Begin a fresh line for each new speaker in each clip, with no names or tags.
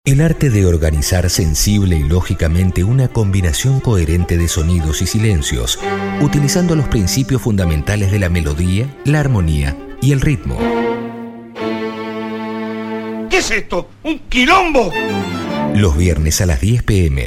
El arte de organizar sensible y lógicamente una combinación coherente de sonidos y silencios, utilizando los principios fundamentales de la melodía, la armonía y el ritmo.
¿Qué es esto? ¡Un quilombo!
Los viernes a las 10 p.m.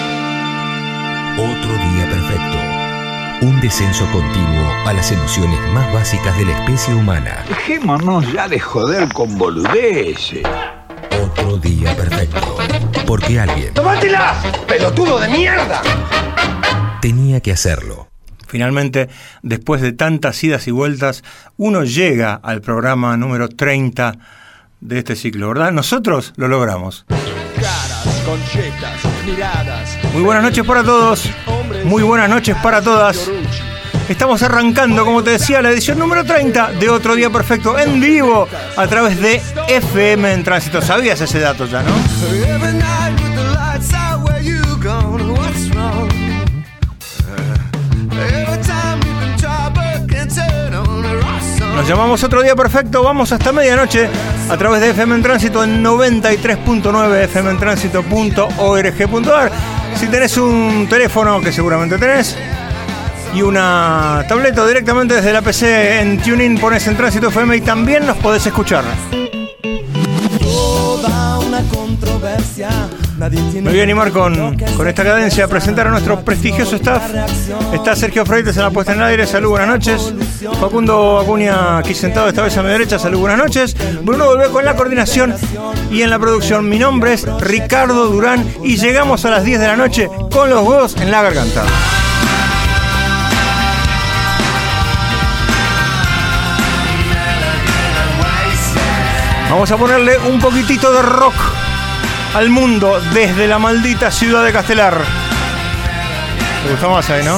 Otro día perfecto. Un descenso continuo a las emociones más básicas de la especie humana.
Dejémonos ya de joder con boludeces.
Otro día perfecto. Porque alguien...
¡Tómatela, pelotudo de mierda!
Tenía que hacerlo.
Finalmente, después de tantas idas y vueltas, uno llega al programa número 30 de este ciclo, ¿verdad? Nosotros lo logramos.
Caras, conchetas, miradas.
Muy buenas noches para todos. Muy buenas noches para todas. Estamos arrancando, como te decía, la edición número 30 de Otro Día Perfecto en vivo a través de FM en Tránsito. ¿Sabías ese dato ya, no? Nos llamamos Otro Día Perfecto, vamos hasta medianoche a través de FM en Tránsito en 93.9 fmtransito.org.ar. Si tenés un teléfono, que seguramente tenés, y una tableta directamente desde la PC en TuneIn, pones en Tránsito FM y también nos podés escuchar.
Toda una controversia.
Me voy a animar con esta cadencia a presentar a nuestro prestigioso staff. Está Sergio Freites en la puesta en el aire, salud, buenas noches. Facundo Acuña aquí sentado esta vez a mi derecha, salud, buenas noches. Bruno Dolbeco en la coordinación y en la producción. Mi nombre es Ricardo Durán y llegamos a las 10 de la noche con los huevos en la garganta. Vamos a ponerle un poquitito de rock al mundo desde la maldita ciudad de Castelar. ¿Te gustó más ahí, no?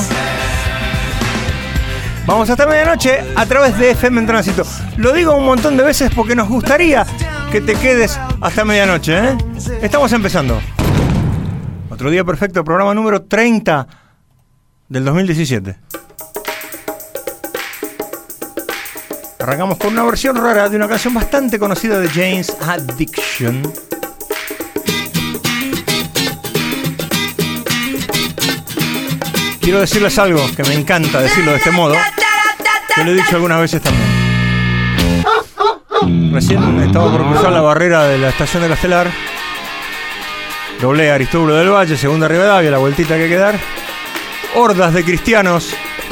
Vamos hasta medianoche a través de FM en Tránsito. Lo digo un montón de veces porque nos gustaría que te quedes hasta medianoche, ¿eh? Estamos empezando. Otro Día Perfecto, programa número 30 del 2017. Arrancamos con una versión rara de una canción bastante conocida de Jane's Addiction. Quiero decirles algo que me encanta decirlo de este modo, que lo he dicho algunas veces también. Recién estaba por cruzar la barrera de la estación de Castelar. Doblé Aristóbulo del Valle, segunda Rivadavia, la vueltita que hay que dar. Hordas de cristianos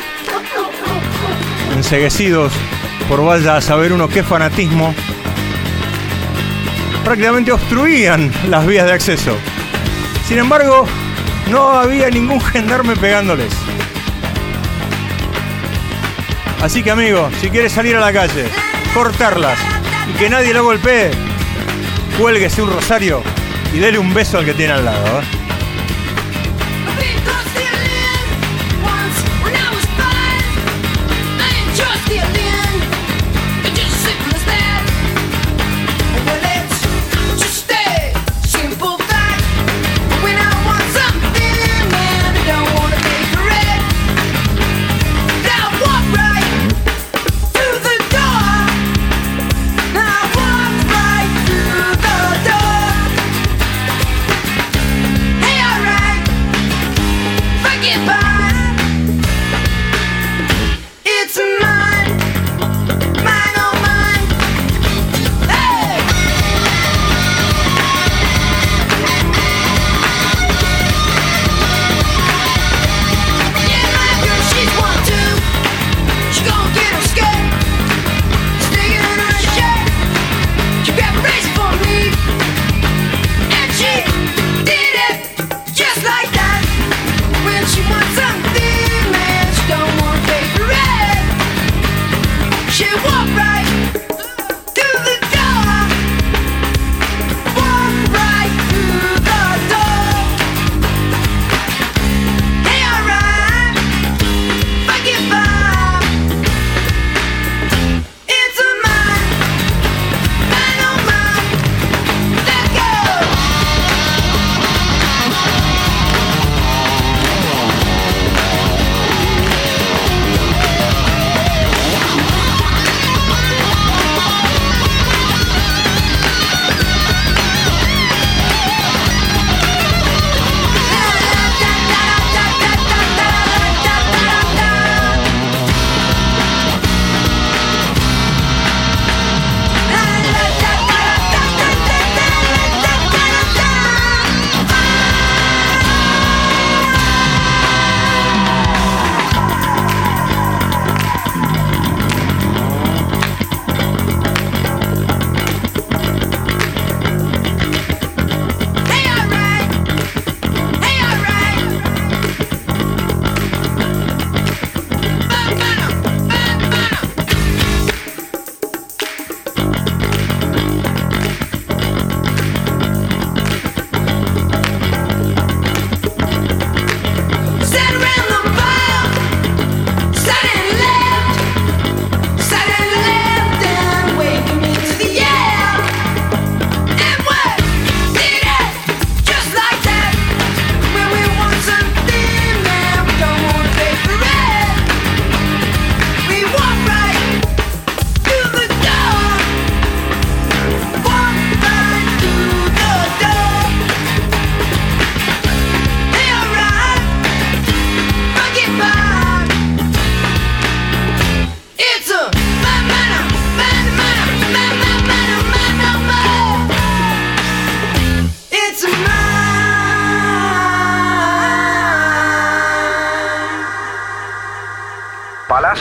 enceguecidos por vaya a saber uno qué fanatismo, prácticamente obstruían las vías de acceso. Sin embargo, no había ningún gendarme pegándoles. Así que, amigo, si quieres salir a la calle, cortarlas y que nadie lo golpee, cuélguese un rosario y dele un beso al que tiene al lado, ¿eh?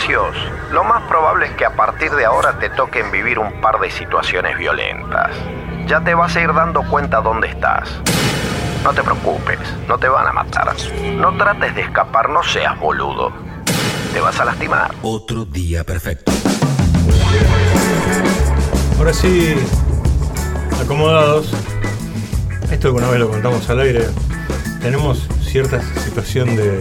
prejuicios, lo más probable es que a partir de ahora te toquen vivir un par de situaciones violentas. Ya te vas a ir dando cuenta dónde estás. No te preocupes, no te van a matar. No trates de escapar, no seas boludo. Te vas a lastimar.
Otro día perfecto.
Ahora sí, acomodados. Esto alguna vez lo contamos al aire. Tenemos cierta situación de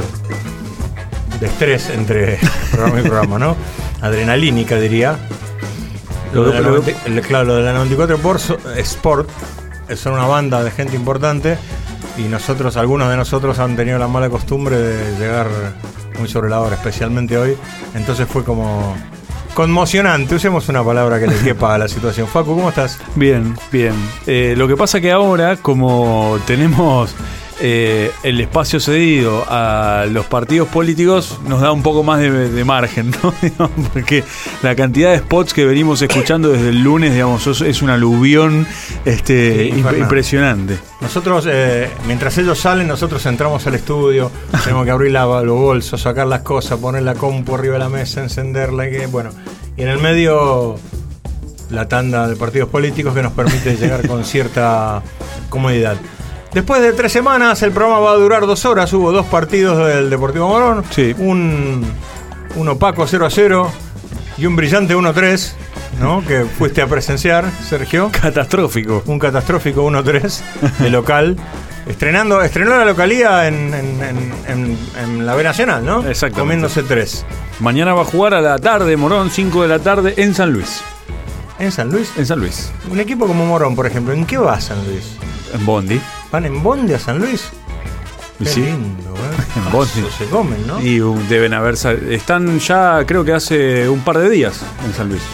estrés entre programa y programa, ¿no? Adrenalínica, diría. Lo de la 94 Sport son una banda de gente importante y algunos de nosotros han tenido la mala costumbre de llegar muy sobre la hora, especialmente hoy. Entonces fue como conmocionante. Usemos una palabra que le quepa a la situación. Facu, ¿cómo estás?
Bien, bien. Lo que pasa que ahora, como tenemos el espacio cedido a los partidos políticos, nos da un poco más de margen, ¿no? Porque la cantidad de spots que venimos escuchando desde el lunes, digamos, es un aluvión impresionante.
Nosotros, mientras ellos salen, nosotros entramos al estudio, tenemos que abrir los bolsos, sacar las cosas, poner la compu arriba de la mesa, encenderla, y en el medio la tanda de partidos políticos que nos permite llegar con cierta comodidad. Después de 3 semanas, el programa va a durar 2 horas. Hubo 2 partidos del Deportivo Morón.
Sí.
Un opaco 0-0 y un brillante 1-3, ¿no? Que fuiste a presenciar, Sergio.
Catastrófico.
Un catastrófico 1-3 de local. Estrenó la localía en la B Nacional, ¿no?
Exactamente.
Comiéndose 3.
Mañana va a jugar a la tarde, Morón, 5 de la tarde, en San Luis.
¿En San Luis?
En San Luis.
Un equipo como Morón, por ejemplo, ¿en qué va San Luis?
En Bondi.
¿Van en Bondi a San Luis? Qué
sí.
Lindo, ¿eh?
En Bondi.
Se comen, ¿no?
Y deben haber... Están ya, creo que hace un par de días en San Luis.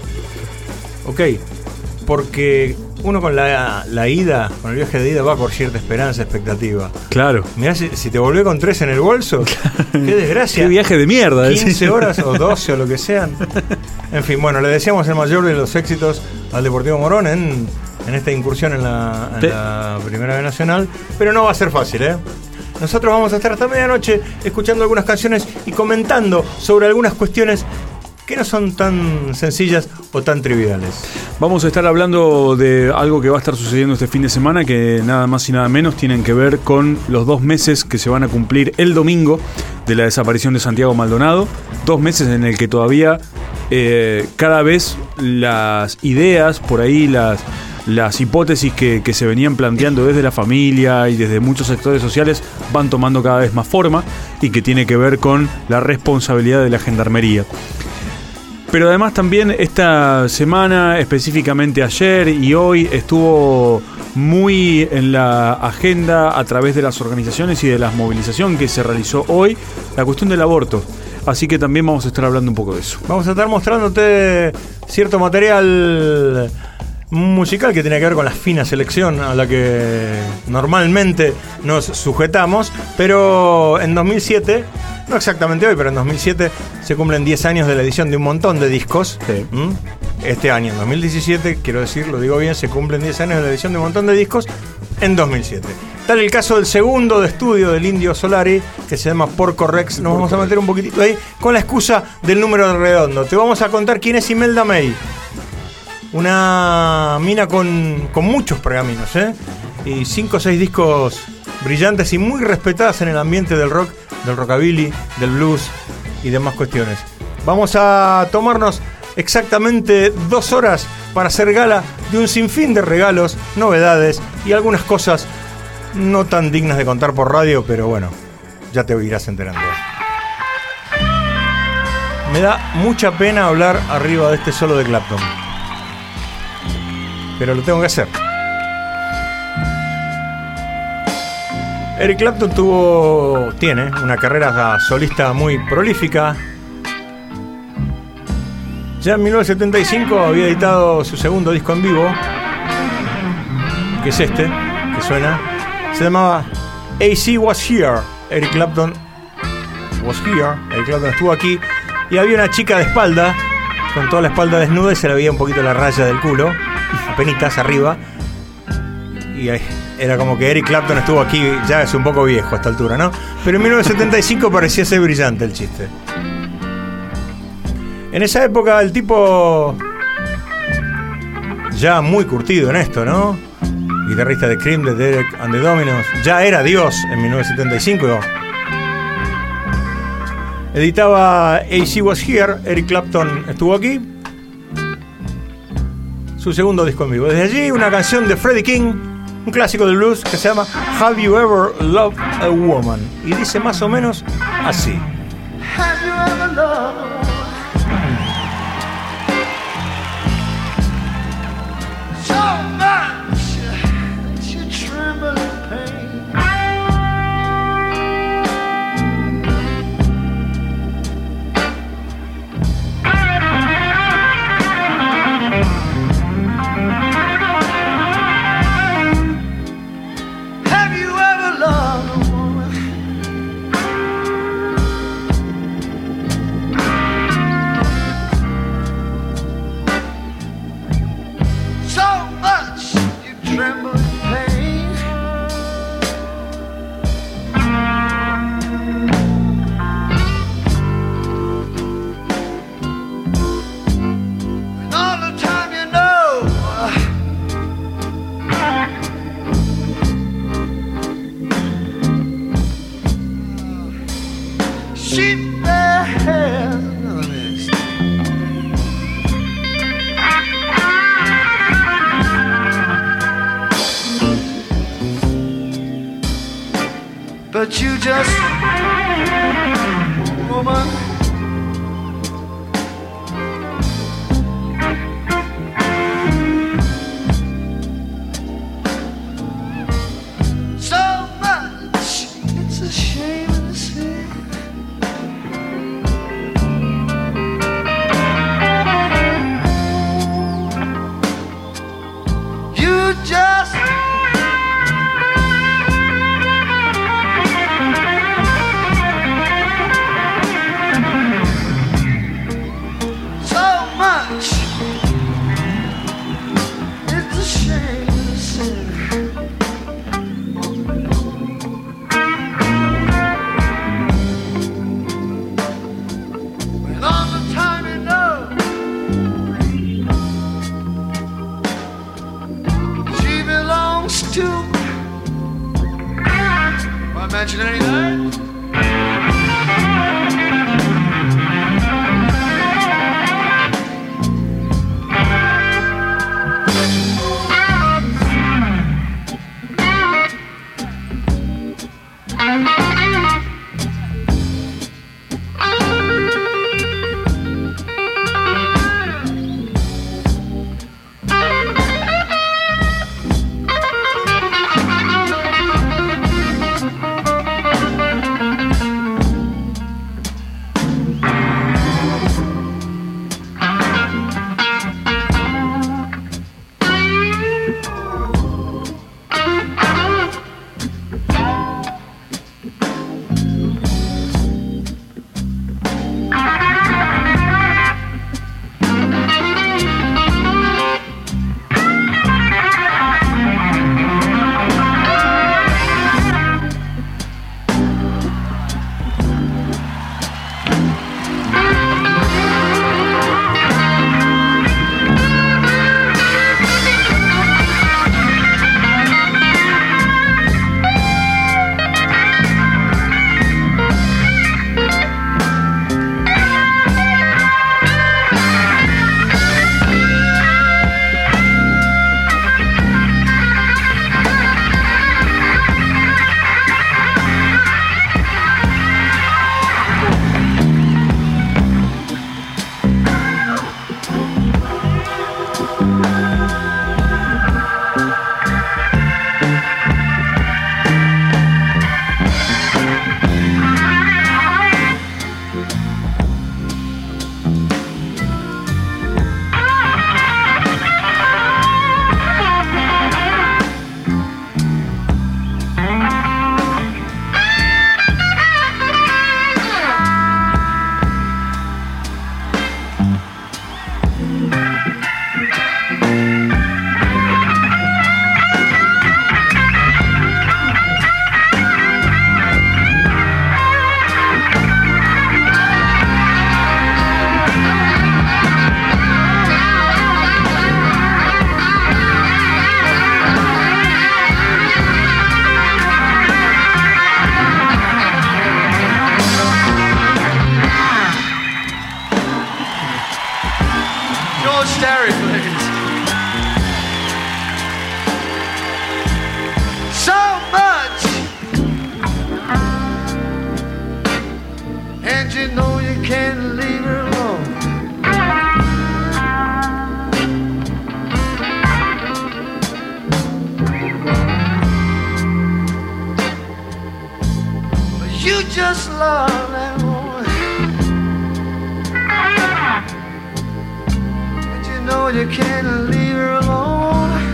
Ok. Porque uno con la ida, con el viaje de ida, va por cierta esperanza, expectativa.
Claro.
Mirá, si te volvió con 3 en el bolso, qué desgracia.
Qué viaje de mierda.
15 horas o 12 o lo que sean. En fin, le deseamos el mayor de los éxitos al Deportivo Morón en esta incursión en la Primera B Nacional, pero no va a ser fácil, ¿eh? Nosotros vamos a estar hasta medianoche escuchando algunas canciones y comentando sobre algunas cuestiones que no son tan sencillas o tan triviales.
Vamos a estar hablando de algo que va a estar sucediendo este fin de semana, que nada más y nada menos tienen que ver con los 2 meses que se van a cumplir el domingo de la desaparición de Santiago Maldonado. 2 meses en el que todavía cada vez las ideas por ahí, las hipótesis que se venían planteando desde la familia y desde muchos sectores sociales van tomando cada vez más forma, y que tiene que ver con la responsabilidad de la Gendarmería. Pero además también esta semana, específicamente ayer y hoy, estuvo muy en la agenda a través de las organizaciones y de la movilización que se realizó hoy, la cuestión del aborto. Así que también vamos a estar hablando un poco de eso.
Vamos a estar mostrándote cierto material musical que tiene que ver con la fina selección a la que normalmente nos sujetamos, pero en 2007, no exactamente hoy, pero en 2007 se cumplen 10 años de la edición de un montón de discos.
Sí.
Este año, en 2017, quiero decir, lo digo bien, se cumplen 10 años de la edición de un montón de discos en 2007. Tal el caso del segundo de estudio del Indio Solari, que se llama Porco Rex. Nos vamos a meter un poquitito ahí con la excusa del número redondo. Te vamos a contar quién es Imelda May. Una mina con muchos pergaminos, y 5 o 6 discos brillantes y muy respetadas en el ambiente del rock, del rockabilly, del blues y demás cuestiones. Vamos a tomarnos exactamente 2 horas para hacer gala de un sinfín de regalos, novedades y algunas cosas no tan dignas de contar por radio, pero bueno, ya te irás enterando. Me da mucha pena hablar arriba de este solo de Clapton, pero lo tengo que hacer. Eric Clapton tiene una carrera solista muy prolífica. Ya en 1975 había editado su segundo disco en vivo, que es este, que suena. Se llamaba AC Was Here. Eric Clapton was here. Eric Clapton estuvo aquí. Y había una chica de espalda, con toda la espalda desnuda, y se le veía un poquito la raya del culo, apenitas arriba. Y era como que Eric Clapton estuvo aquí, ya es un poco viejo a esta altura, ¿no? Pero en 1975 parecía ser brillante el chiste. En esa época el tipo, ya muy curtido en esto, ¿no? Guitarrista de Cream, de Derek and the Dominos, ya era Dios en 1975. Editaba AC Was Here, Eric Clapton estuvo aquí. Su segundo disco en vivo. Desde allí una canción de Freddie King, un clásico del blues que se llama Have You Ever Loved a Woman? Y dice más o menos así.
Have you ever loved so much that you tremble in pain? Have you ever loved a woman so much you tremble in pain? And all the time you know she bears another mist. But you just, woman, so much, it's a shame to see. You just so much. It's a shame to see. When all the time you know she belongs to. Why mention anything? you just love that woman, but you know you can't leave her alone.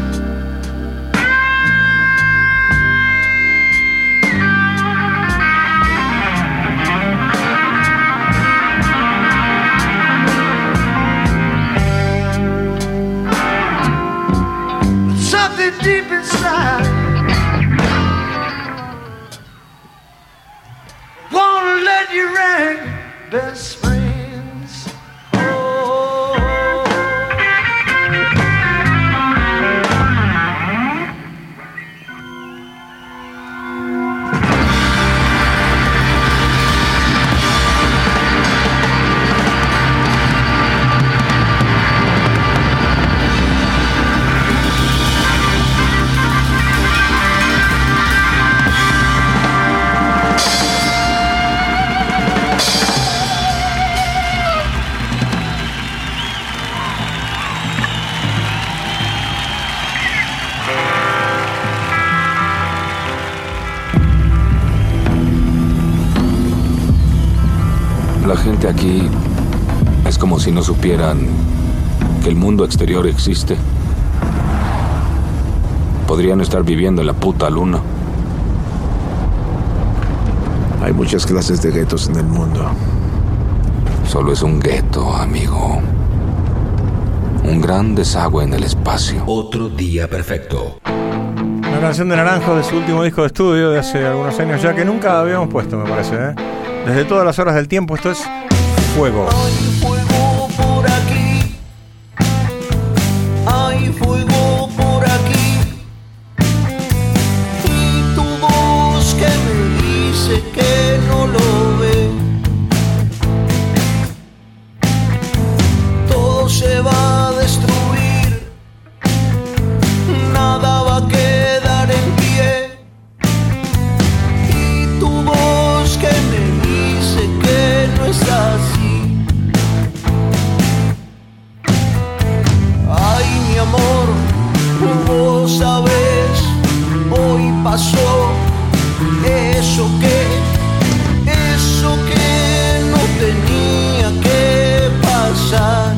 Something deep inside won't let you rank best friends. Oh.
La gente aquí es como si no supieran que el mundo exterior existe. Podrían estar viviendo en la puta luna.
Hay muchas clases de guetos en el mundo.
Solo es un gueto, amigo. Un gran desagüe en el espacio.
Otro día perfecto.
Una canción de Naranjo de su último disco de estudio de hace algunos años ya, que nunca habíamos puesto, me parece, ¿eh? Desde todas las horas del tiempo, esto es Fuego.
Hay fuego por aquí, hay fuego por aquí, y tu voz que me dice que no lo ve. Todo se va a destruir, nada va a quedar en pie, y tu voz que me dice que no es así. Ay, mi amor, vos sabés, hoy pasó eso que no tenía que pasar.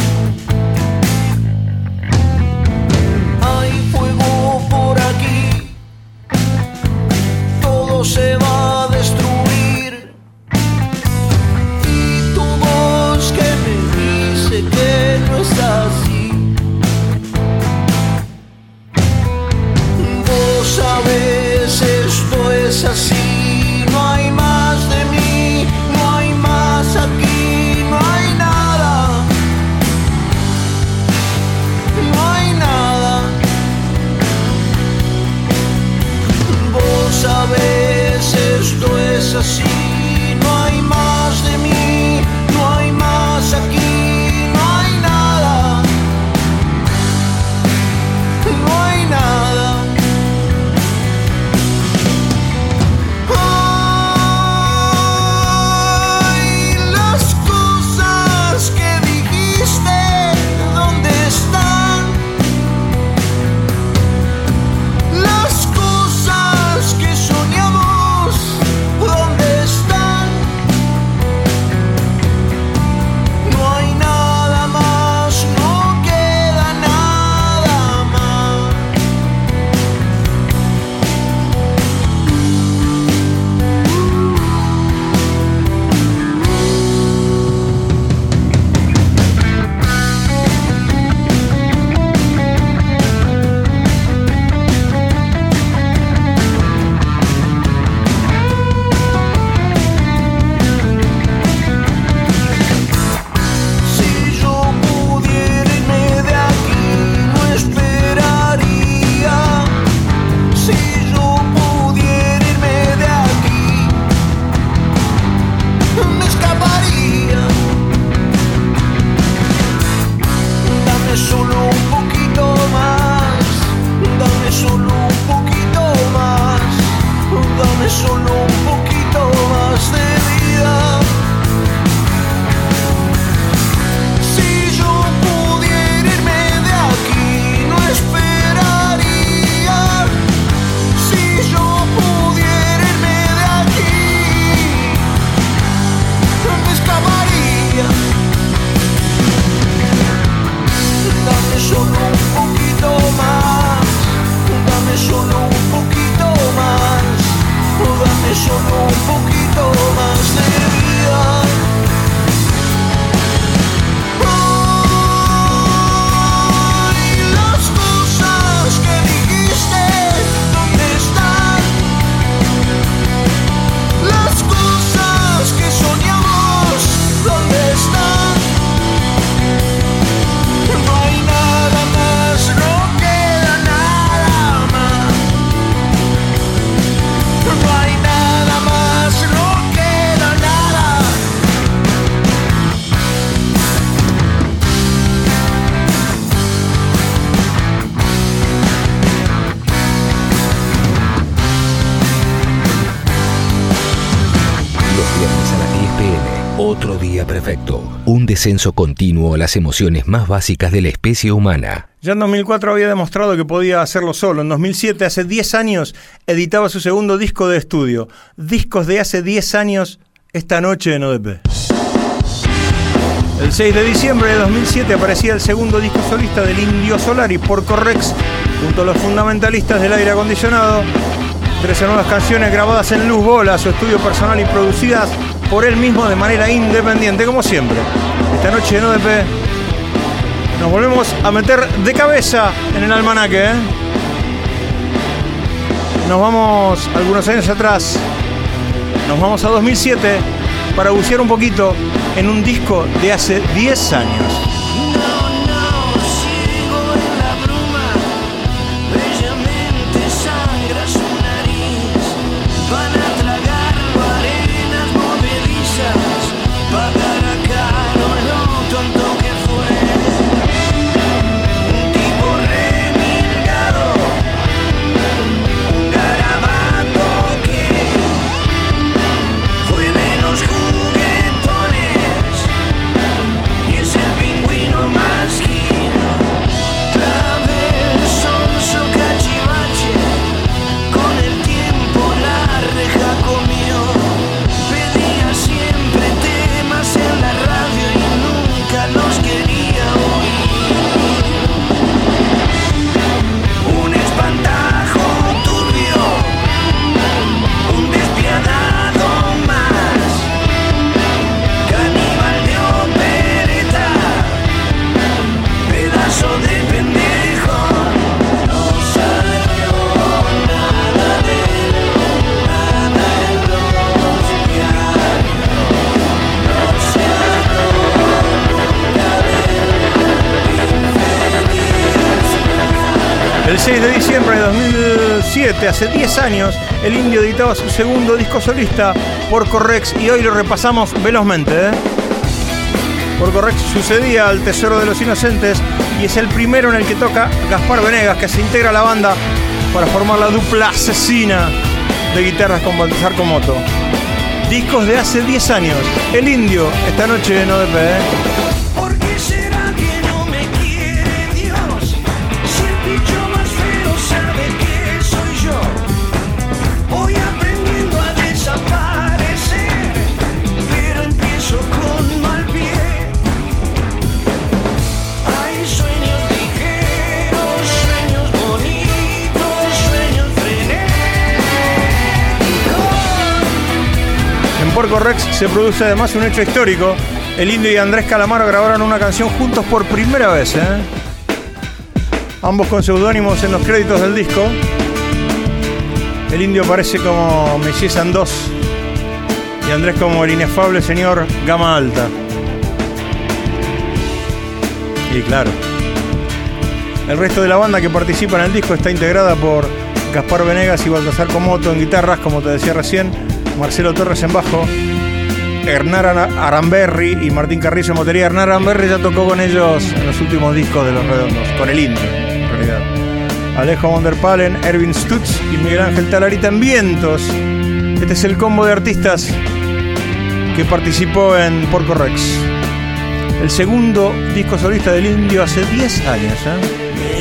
Hay fuego por aquí, todo se va a destruir, y tu voz que me dice que no es así. Vos sabés, esto es así, no hay más de mí, no hay más aquí, no hay nada, no hay nada. Vos sabés, esto es así, no hay más de mí, no hay más aquí, no hay nada, no hay nada.
viernes a las 10 p.m. Otro día perfecto. Un descenso continuo a las emociones más básicas de la especie humana.
Ya en 2004 había demostrado que podía hacerlo solo. En 2007, hace 10 años, editaba su segundo disco de estudio. Discos de hace 10 años, esta noche en ODP. El 6 de diciembre de 2007 aparecía el segundo disco solista del Indio Solari, Porco Rex, junto a los fundamentalistas del aire acondicionado. 13 nuevas canciones grabadas en Luz Bola, su estudio personal y producidas por él mismo de manera independiente, como siempre. Esta noche en ODP nos volvemos a meter de cabeza en el almanaque, ¿eh? Nos vamos algunos años atrás, nos vamos a 2007 para bucear un poquito en un disco de hace 10 años. El 6 de diciembre de 2007, hace 10 años, el Indio editaba su segundo disco solista, Porco Rex, y hoy lo repasamos velozmente, ¿eh? Porco Rex sucedía al Tesoro de los Inocentes y es el primero en el que toca Gaspar Venegas, que se integra a la banda para formar la dupla asesina de guitarras con Baltasar Comoto. Discos de hace 10 años, el Indio, esta noche en ODP, ¿eh? Porco Rex se produce además un hecho histórico. El Indio y Andrés Calamaro grabaron una canción juntos por primera vez, ¿eh? Ambos con seudónimos en los créditos del disco. El Indio aparece como Messier Sandoz y Andrés como el inefable señor Gama Alta. Y claro, el resto de la banda que participa en el disco está integrada por Gaspar Venegas y Baltasar Comoto en guitarras, como te decía recién, Marcelo Torres en bajo, Hernán Aramberri y Martín Carrizo en batería. Hernán Aramberri ya tocó con ellos en los últimos discos de Los Redondos, con el Indio, en realidad. Alejo von der Palen, Erwin Stutz y Miguel Ángel Talarita en vientos. Este es el combo de artistas que participó en Porco Rex. El segundo disco solista del Indio hace 10 años, ¿eh?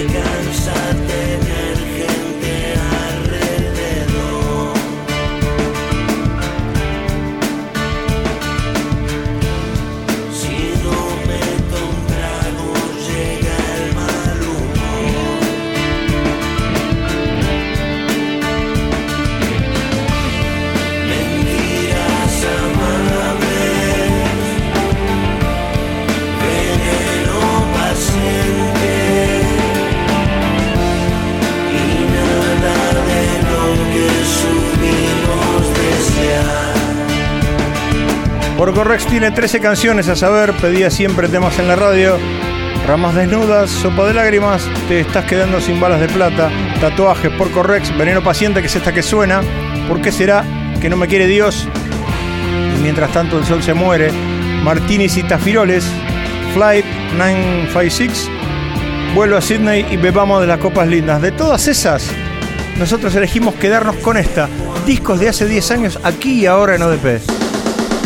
Porco Rex tiene 13 canciones, a saber, pedía siempre temas en la radio: Ramas desnudas, Sopa de lágrimas, Te estás quedando sin balas de plata, Tatuajes, Porco Rex, Veneno paciente, que es esta que suena, ¿Por qué será que no me quiere Dios? Y mientras tanto el sol se muere, Martinis y Tafiroles, Flight 956, Vuelo a Sydney y Bebamos de las copas lindas. De todas esas, nosotros elegimos quedarnos con esta, discos de hace 10 años, aquí y ahora en ODP.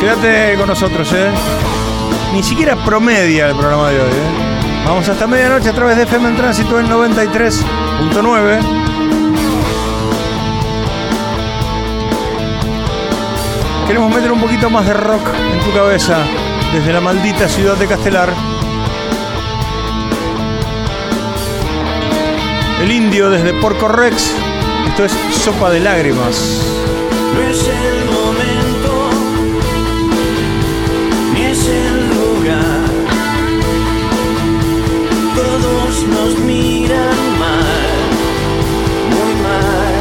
Quédate con nosotros, Ni siquiera promedia el programa de hoy, Vamos hasta medianoche a través de FM en Tránsito en 93.9. Queremos meter un poquito más de rock en tu cabeza desde la maldita ciudad de Castelar. El Indio desde Porco Rex. Esto es Sopa de Lágrimas.
No es el momento, ni es el lugar. Todos nos miran mal, muy mal.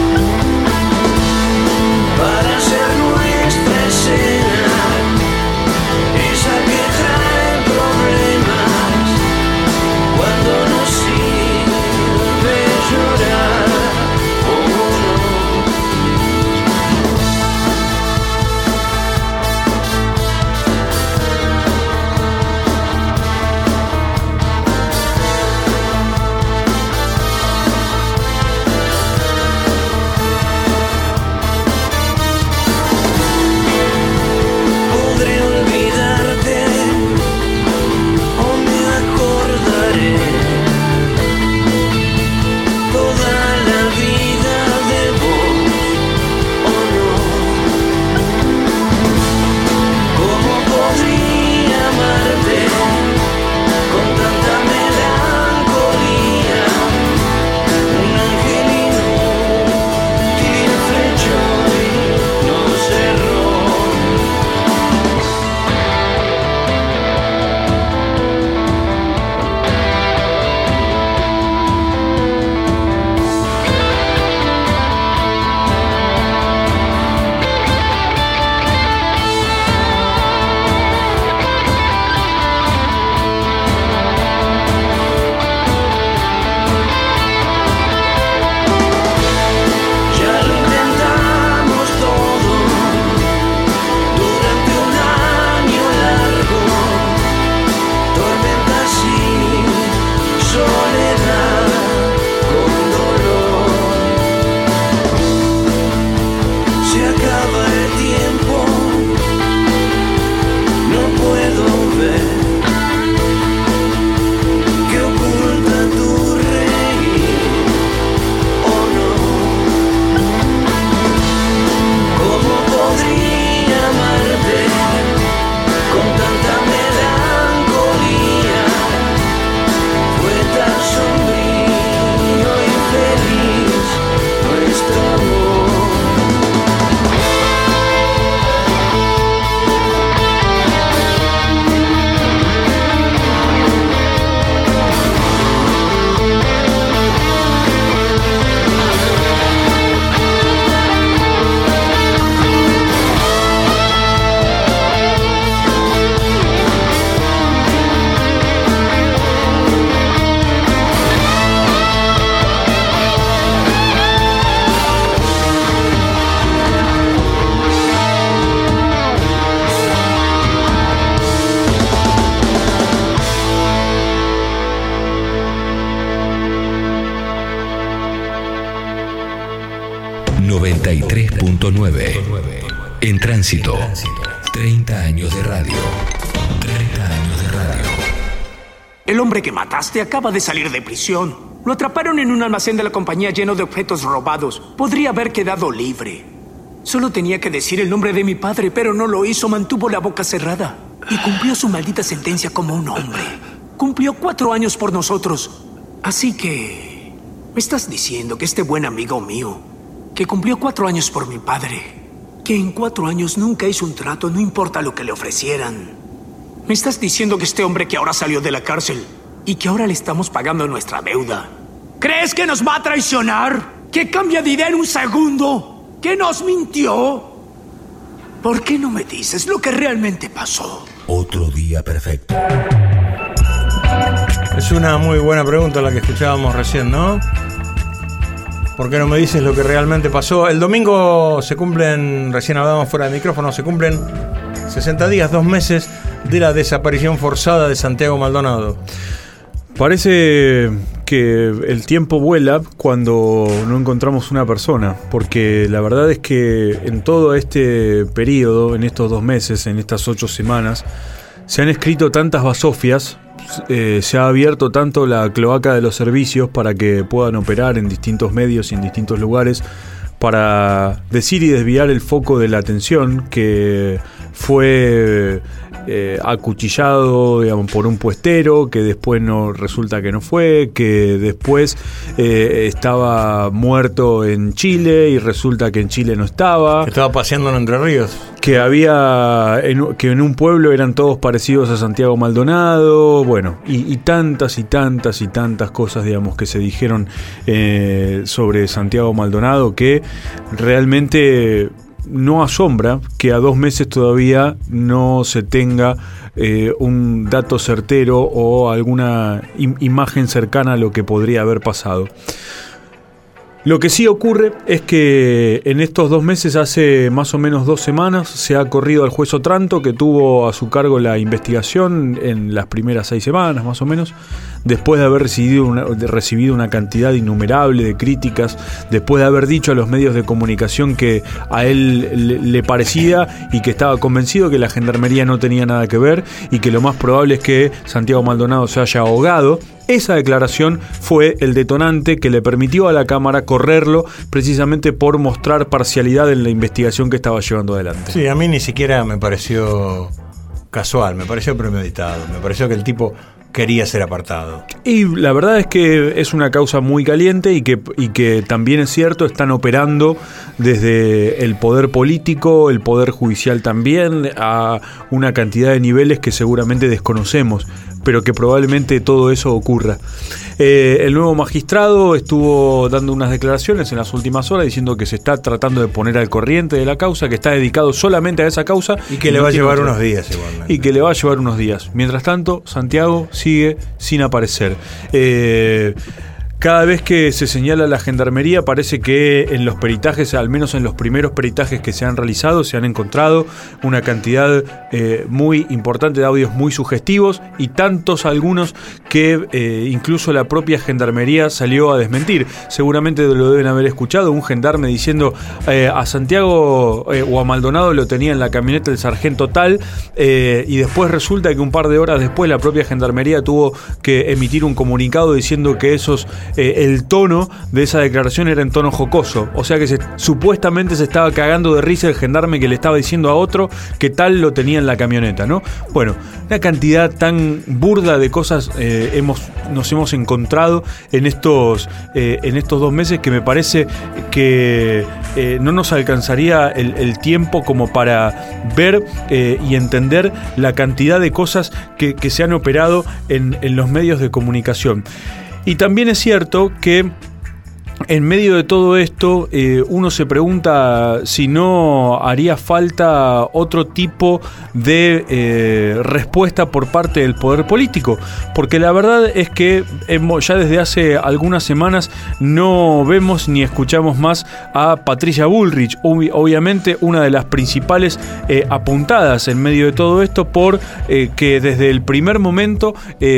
Para hacer nuestra escena, esa que trae problemas, cuando nos sirve llorar,
En Tránsito, 30 años de radio. 30 años de radio.
El hombre que mataste acaba de salir de prisión. Lo atraparon en un almacén de la compañía lleno de objetos robados. Podría haber quedado libre. Solo tenía que decir el nombre de mi padre, pero no lo hizo. Mantuvo la boca cerrada y cumplió su maldita sentencia como un hombre. Cumplió 4 años por nosotros. Así que... ¿me estás diciendo que este buen amigo mío, que cumplió 4 años por mi padre, que en 4 años nunca hizo un trato, no importa lo que le ofrecieran? ¿Me estás diciendo que este hombre que ahora salió de la cárcel y que ahora le estamos pagando nuestra deuda, crees que nos va a traicionar? ¿Que cambia de idea en un segundo? ¿Que nos mintió? ¿Por qué no me dices lo que realmente pasó?
Otro día perfecto.
Es una muy buena pregunta la que escuchábamos recién, ¿no? ¿Por qué no me dices lo que realmente pasó? El domingo se cumplen, recién hablábamos fuera de micrófono, se cumplen 60 días, 2 meses de la desaparición forzada de Santiago Maldonado.
Parece que el tiempo vuela cuando no encontramos una persona, porque la verdad es que en todo este periodo, en estos 2 meses, en estas 8 semanas, se han escrito tantas basofias, se ha abierto tanto la cloaca de los servicios para que puedan operar en distintos medios y en distintos lugares, para decir y desviar el foco de la atención, que fue acuchillado, digamos, por un puestero, que después no resulta que no fue, que después estaba muerto en Chile y resulta que en Chile no estaba,
que estaba paseando en Entre Ríos,
que había que en un pueblo eran todos parecidos a Santiago Maldonado, bueno, y tantas cosas, digamos, que se dijeron sobre Santiago Maldonado, que realmente no asombra que a 2 meses todavía no se tenga un dato certero o alguna imagen cercana a lo que podría haber pasado. Lo que sí ocurre es que en estos 2 meses, hace más o menos 2 semanas, se ha corrido al juez Otranto, que tuvo a su cargo la investigación en las primeras 6 semanas, más o menos, después de haber recibido una cantidad innumerable de críticas, después de haber dicho a los medios de comunicación que a él le parecía y que estaba convencido que la Gendarmería no tenía nada que ver y que lo más probable es que Santiago Maldonado se haya ahogado. Esa declaración fue el detonante que le permitió a la Cámara correrlo, precisamente por mostrar parcialidad en la investigación que estaba llevando adelante.
Sí, a mí ni siquiera me pareció casual, me pareció premeditado, me pareció que el tipo quería ser apartado.
Y la verdad es que es una causa muy caliente y que también es cierto, están operando desde el poder político, el poder judicial también, a una cantidad de niveles que seguramente desconocemos, pero que probablemente todo eso ocurra. El nuevo magistrado estuvo dando unas declaraciones en las últimas horas diciendo que se está tratando de poner al corriente de la causa, que está dedicado solamente a esa causa.
Y que le va a llevar unos días igualmente.
Y que le va a llevar unos días. Mientras tanto, Santiago sigue sin aparecer. Cada vez que se señala la Gendarmería, parece que en los peritajes, al menos en los primeros peritajes que se han realizado, se han encontrado una cantidad muy importante de audios muy sugestivos, y tantos algunos que incluso la propia Gendarmería salió a desmentir. Seguramente lo deben haber escuchado, un gendarme diciendo a Santiago o a Maldonado lo tenía en la camioneta el sargento tal, y después resulta que un par de horas después la propia Gendarmería tuvo que emitir un comunicado diciendo que el tono de esa declaración era en tono jocoso, o sea que supuestamente se estaba cagando de risa el gendarme que le estaba diciendo a otro que tal lo tenía en la camioneta, ¿no? Bueno, una cantidad tan burda de cosas nos hemos encontrado en estos 2 meses que me parece que no nos alcanzaría el tiempo como para ver y entender la cantidad de cosas que se han operado en los medios de comunicación. Y también es cierto que en medio de todo esto uno se pregunta si no haría falta otro tipo de respuesta por parte del poder político, porque la verdad es que ya desde hace algunas semanas no vemos ni escuchamos más a Patricia Bullrich, obviamente una de las principales apuntadas en medio de todo esto, por que desde el primer momento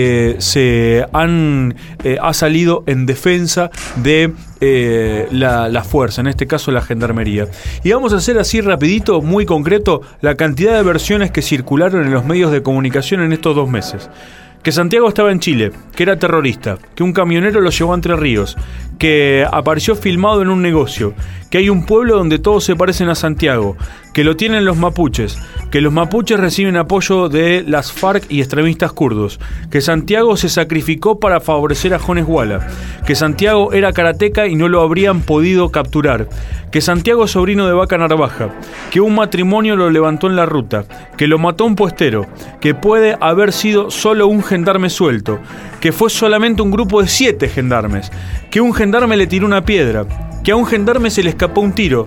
ha salido en defensa de la fuerza, en este caso la Gendarmería. Y vamos a hacer así rapidito, muy concreto, la cantidad de versiones que circularon en los medios de comunicación en estos 2 meses. Que Santiago estaba en Chile, que era terrorista, que un camionero lo llevó a Entre Ríos, que apareció filmado en un negocio, que hay un pueblo donde todos se parecen a Santiago, que lo tienen los mapuches, que los mapuches reciben apoyo de las FARC y extremistas kurdos, que Santiago se sacrificó para favorecer a Jones Walla, que Santiago era karateca y no lo habrían podido capturar, que Santiago es sobrino de Vaca Narvaja, que un matrimonio lo levantó en la ruta, que lo mató un puestero, que puede haber sido solo un gendarme suelto, que fue solamente un grupo de 7 gendarmes, que un gendarme le tiró una piedra, que a un gendarme se le escapó un tiro,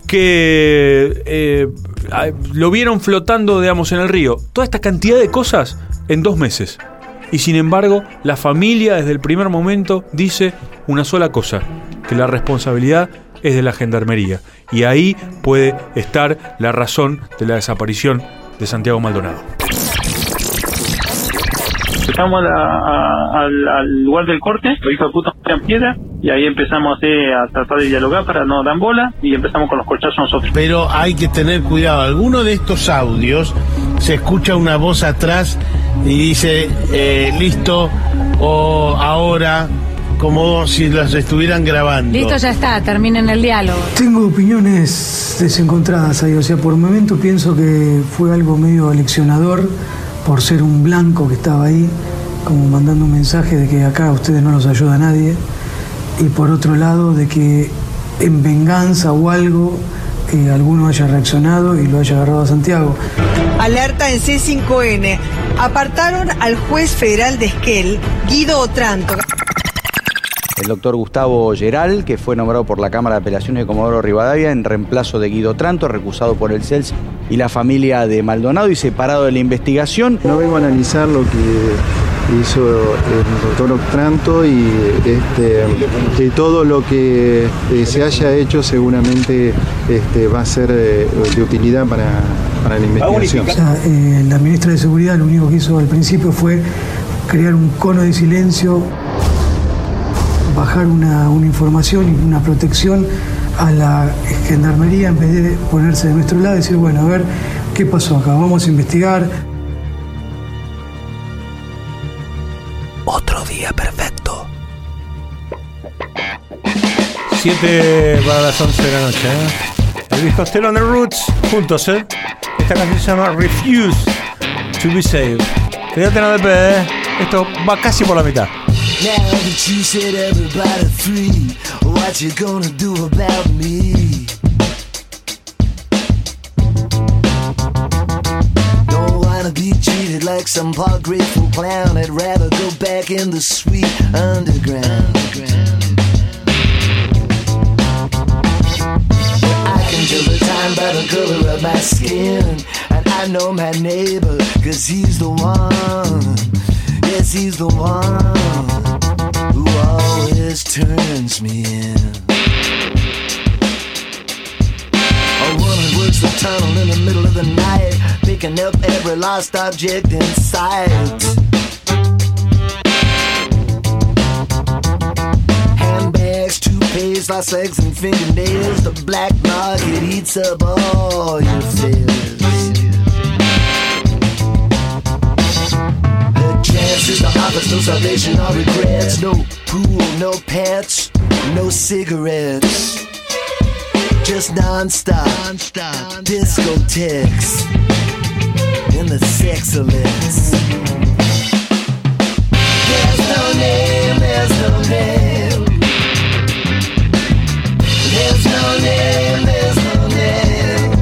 que lo vieron flotando, digamos, en el río. Toda esta cantidad de cosas en 2 meses. Y sin embargo, la familia desde el primer momento dice una sola cosa, que la responsabilidad es de la Gendarmería. Y ahí puede estar la razón de la desaparición de Santiago Maldonado.
llegamos al lugar del corte, los hijos de puta en piedra, y ahí empezamos a tratar de dialogar para no dar bola, y empezamos con los corchazos nosotros.
Pero hay que tener cuidado, alguno de estos audios se escucha una voz atrás y dice listo, o ahora, como si las estuvieran grabando.
Listo, ya está, terminen el diálogo.
Tengo opiniones desencontradas ahí, o sea, por momento pienso que fue algo medio aleccionador por ser un blanco que estaba ahí, como mandando un mensaje de que acá a ustedes no los ayuda nadie, y por otro lado de que en venganza o algo alguno haya reaccionado y lo haya agarrado a Santiago.
Alerta en C5N. Apartaron al juez federal de Esquel, Guido Otranto.
El doctor Gustavo Geral, que fue nombrado por la Cámara de Apelaciones de Comodoro Rivadavia en reemplazo de Guido Otranto, recusado por el CELS y la familia de Maldonado y separado de la investigación.
No vengo a analizar lo que hizo el doctor Otranto y que todo lo que se haya hecho seguramente va a ser de utilidad para la investigación.
O sea, la ministra de Seguridad lo único que hizo al principio fue crear un cono de silencio, bajar una información y una protección a la gendarmería en vez de ponerse de nuestro lado y decir, bueno, a ver, ¿qué pasó acá? Vamos a investigar.
Otro día perfecto.
7 para las 11 de la noche, El Luis Costello and the Roots, juntos, Esta canción se llama Refuse to be Saved. Quédate en ADP, Esto va casi por la mitad.
Now that you set everybody free, what you gonna do about me? Don't wanna be treated like some poor grateful clown. I'd rather go back in the sweet underground. I can tell the time by the color of my skin, and I know my neighbor, 'cause he's the one. Yes, he's the one who always turns me in. A woman works the tunnel in the middle of the night, picking up every lost object in sight. Handbags, toothpaste, lost legs and fingernails. The black market eats up all your failures. Chances, the office, no salvation or regrets. No pool, no pets, no cigarettes. Just non-stop discotheques in the sexolets. There's no name, there's no name. There's no name, there's no name.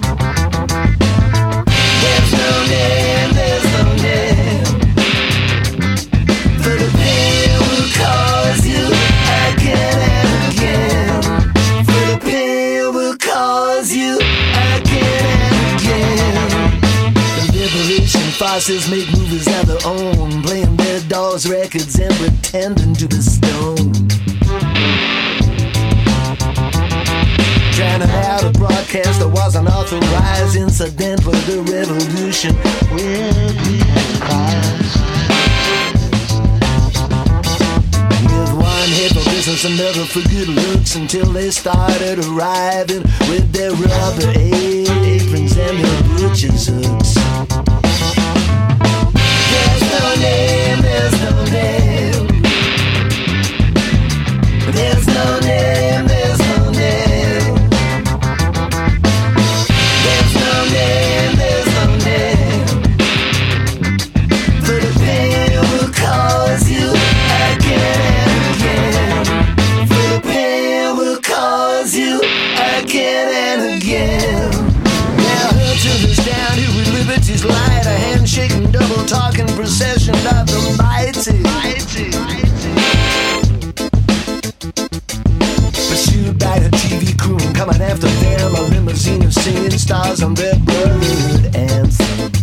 There's no name, there's no name. For the pain will cause you again and again. For the pain will cause you again and again. The liberation farces make movies of their own, playing their dolls' records and pretending to be stoned. Trying out a broadcast that wasn't authorized, incidental to the revolution will be caused. With one head for business, another for good looks, until they started arriving with their rubber aprons and their butcher's hooks. There's no name, there's no name. There's no name, there's no name. There's no name, there's no name. For the pain will cause you again and again. For the pain will cause you again and again. Now her to this down here with liberty's light, a handshaking, double talking procession of the mighty. Pursued by a TV crew and coming after them, a limousine of singing stars on their bird anthem.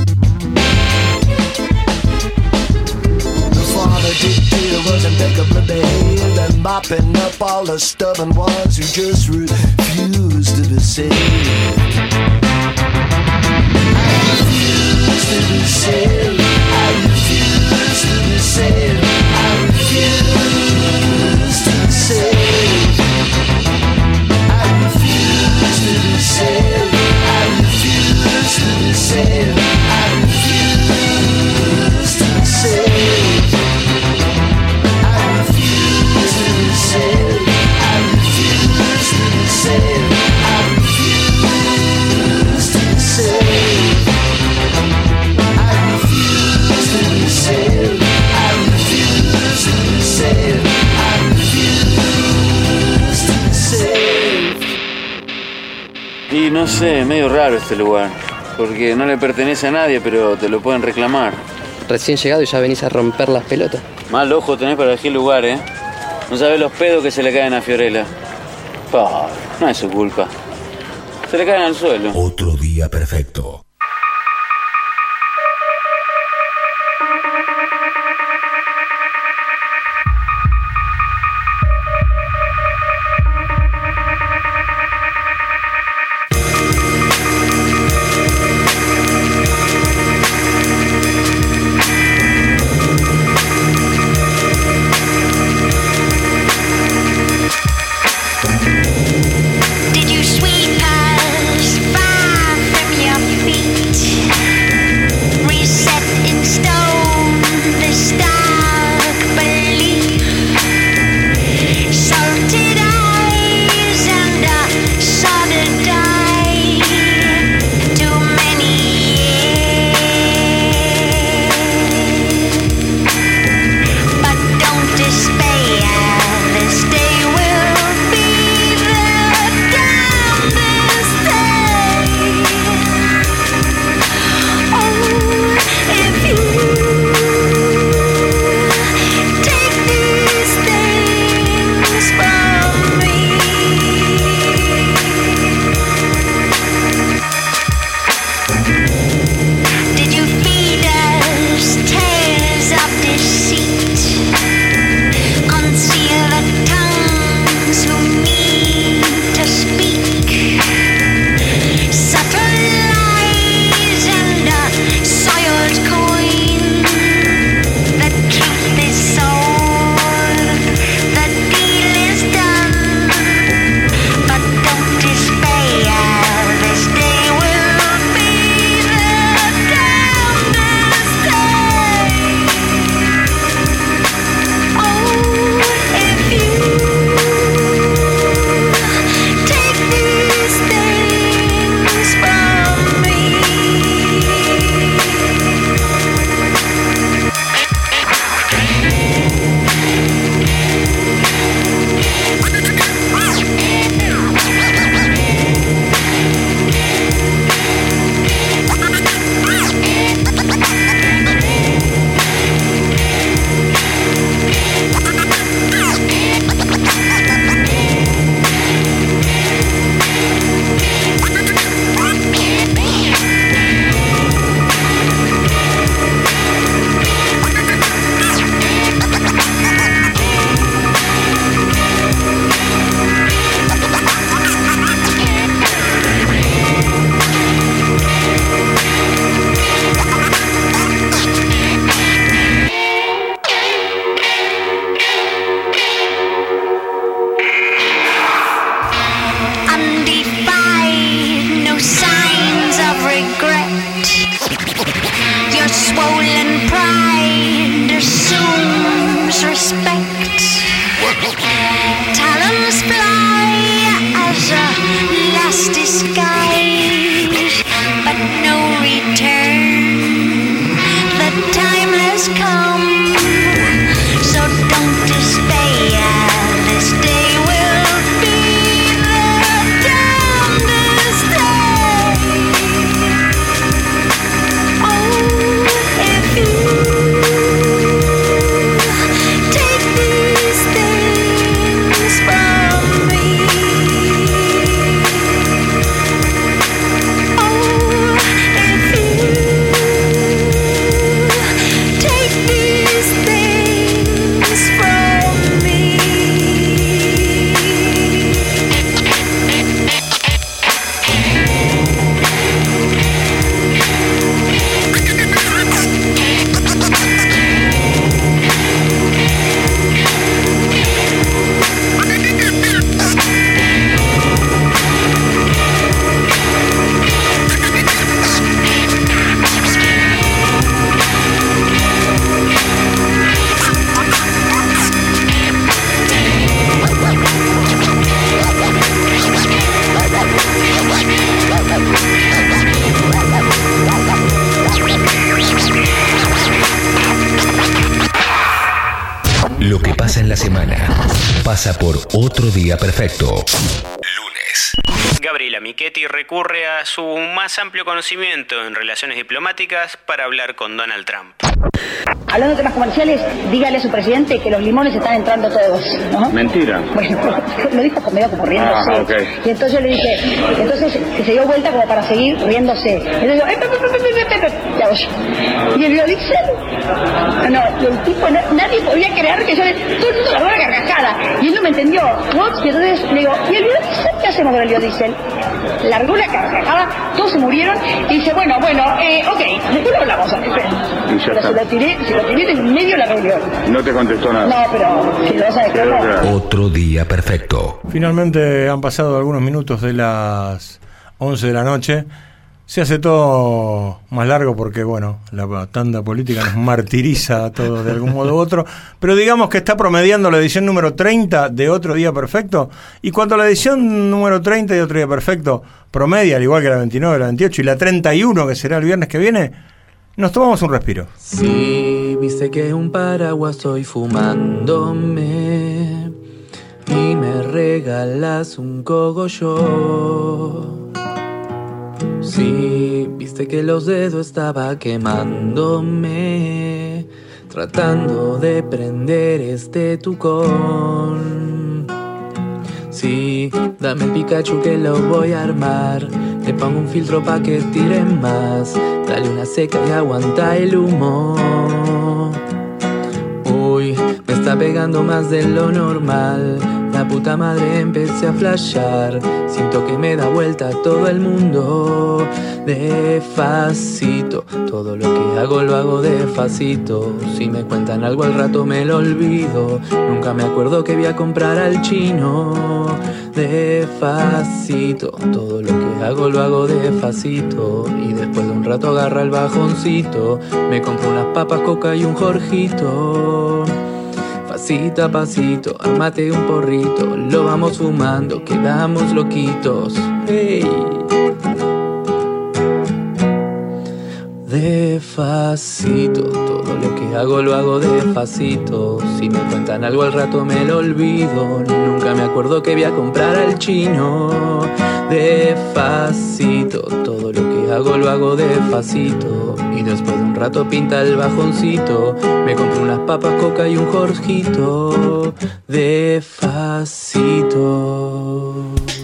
The former dictator was impeccably behaved and mopping up all the stubborn ones who just refused to be saved. I refuse to be saved. I refuse
Y no sé, medio raro este lugar, porque no le pertenece a nadie, pero te lo pueden reclamar.
Recién llegado y ya venís a romper las pelotas.
Mal ojo tenés para elegir lugar, ¿eh? No sabés los pedos que se le caen a Fiorella. Pobre, no es su culpa. Se le caen al suelo.
Otro día perfecto.
Did you sweep us far from your feet?
Lo que pasa en la semana pasa por Otro Día Perfecto.
Gabriela Michetti recurre a su más amplio conocimiento en relaciones diplomáticas para hablar con Donald Trump.
Hablando de temas comerciales, dígale a su presidente que los limones están entrando todos, ¿no?
Mentira.
Bueno, lo dijo medio como riéndose.
Ah, ok.
Y entonces yo le dije, entonces se dio vuelta como para seguir riéndose. Entonces digo, ya voy. ¿Y el biodiesel? No, el tipo, nadie podía creer que yo todo el mundo la buena carcajada. Y él no me entendió. ¿No? Y entonces le digo, ¿y el biodiesel? ¿Qué hacemos con el biodiesel? Largó la carcajada, todos se murieron y dice, bueno, ok, después lo hablamos.
Y ya
pero
está.
se lo tiré en medio de la reunión.
No te contestó nada.
No, pero si lo vas a decir, no.
Otro Día Perfecto.
Finalmente han pasado algunos minutos de las 11 de la noche. Se hace todo más largo porque, bueno, la tanda política nos martiriza a todos de algún modo u otro. Pero digamos que está promediando la edición número 30 de Otro Día Perfecto. Y cuando la edición número 30 de Otro Día Perfecto promedia, al igual que la 29, la 28 y la 31, que será el viernes que viene, nos tomamos un respiro.
Sí, viste que un paraguas estoy fumándome y me regalas un cogollo. Sí, viste que los dedos estaba quemándome, tratando de prender este tucón. Sí, dame el Pikachu que lo voy a armar, le pongo un filtro pa' que tire más, dale una seca y aguanta el humo. Uy, me está pegando más de lo normal, la puta madre empecé a flashear, siento que me da vuelta todo el mundo. Despacito, todo lo que hago lo hago despacito, si me cuentan algo al rato me lo olvido, nunca me acuerdo que voy a comprar al chino. Despacito, todo lo que hago lo hago despacito, y después de un rato agarra el bajoncito, me compro unas papas, coca y un Jorgito. Pasito a pasito, armate un porrito, lo vamos fumando, quedamos loquitos. Hey. Despacito, todo lo que hago lo hago despacito, si me cuentan algo al rato me lo olvido, nunca me acuerdo que voy a comprar al chino. Despacito, todo lo que hago lo hago despacito, y después de un rato pinta el bajoncito, me compro unas papas, coca y un Jorgito. Despacito.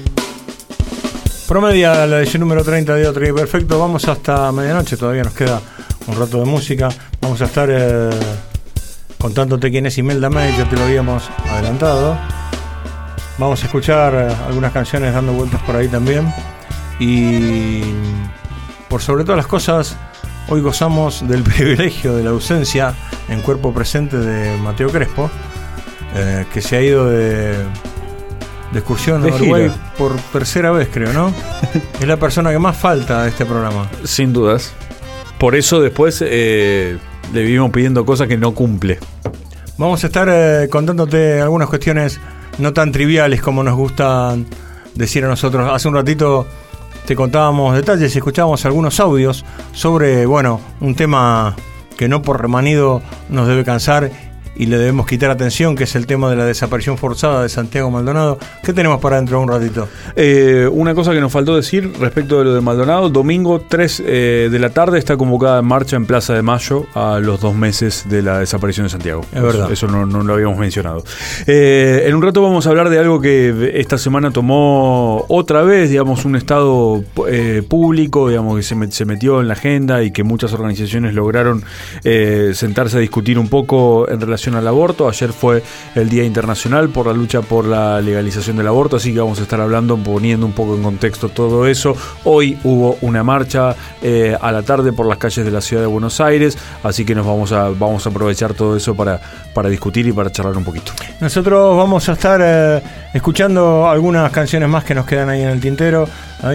Promedia la edición número 30 de Otro Día Perfecto. Vamos hasta medianoche, todavía nos queda un rato de música. Vamos a estar contándote quién es Imelda May, ya te lo habíamos adelantado. Vamos a escuchar algunas canciones dando vueltas por ahí también. Y por sobre todas las cosas, hoy gozamos del privilegio de la ausencia en cuerpo presente de Mateo Crespo, que se ha ido de excursión a Uruguay por tercera vez, creo, ¿no? Es la persona que más falta de este programa.
Sin dudas. Por eso después le vivimos pidiendo cosas que no cumple.
Vamos a estar contándote algunas cuestiones no tan triviales como nos gusta decir a nosotros. Hace un ratito te contábamos detalles y escuchábamos algunos audios sobre, bueno, un tema que no por remanido nos debe cansar y le debemos quitar atención, que es el tema de la desaparición forzada de Santiago Maldonado. ¿Qué tenemos para dentro de un ratito?
Una cosa que nos faltó decir respecto de lo de Maldonado: domingo 3 de la tarde está convocada en marcha en Plaza de Mayo a los 2 meses de la desaparición de Santiago.
Es verdad.
Eso no lo habíamos mencionado. En un rato vamos a hablar de algo que esta semana tomó otra vez, digamos, un estado público, digamos, que se metió en la agenda y que muchas organizaciones lograron sentarse a discutir un poco en relación al aborto. Ayer fue el Día Internacional por la lucha por la legalización del aborto, así que vamos a estar hablando, poniendo un poco en contexto todo eso. Hoy hubo una marcha a la tarde por las calles de la ciudad de Buenos Aires, así que nos vamos a aprovechar todo eso para discutir y para charlar un poquito.
Nosotros vamos a estar escuchando algunas canciones más que nos quedan ahí en el tintero. Hay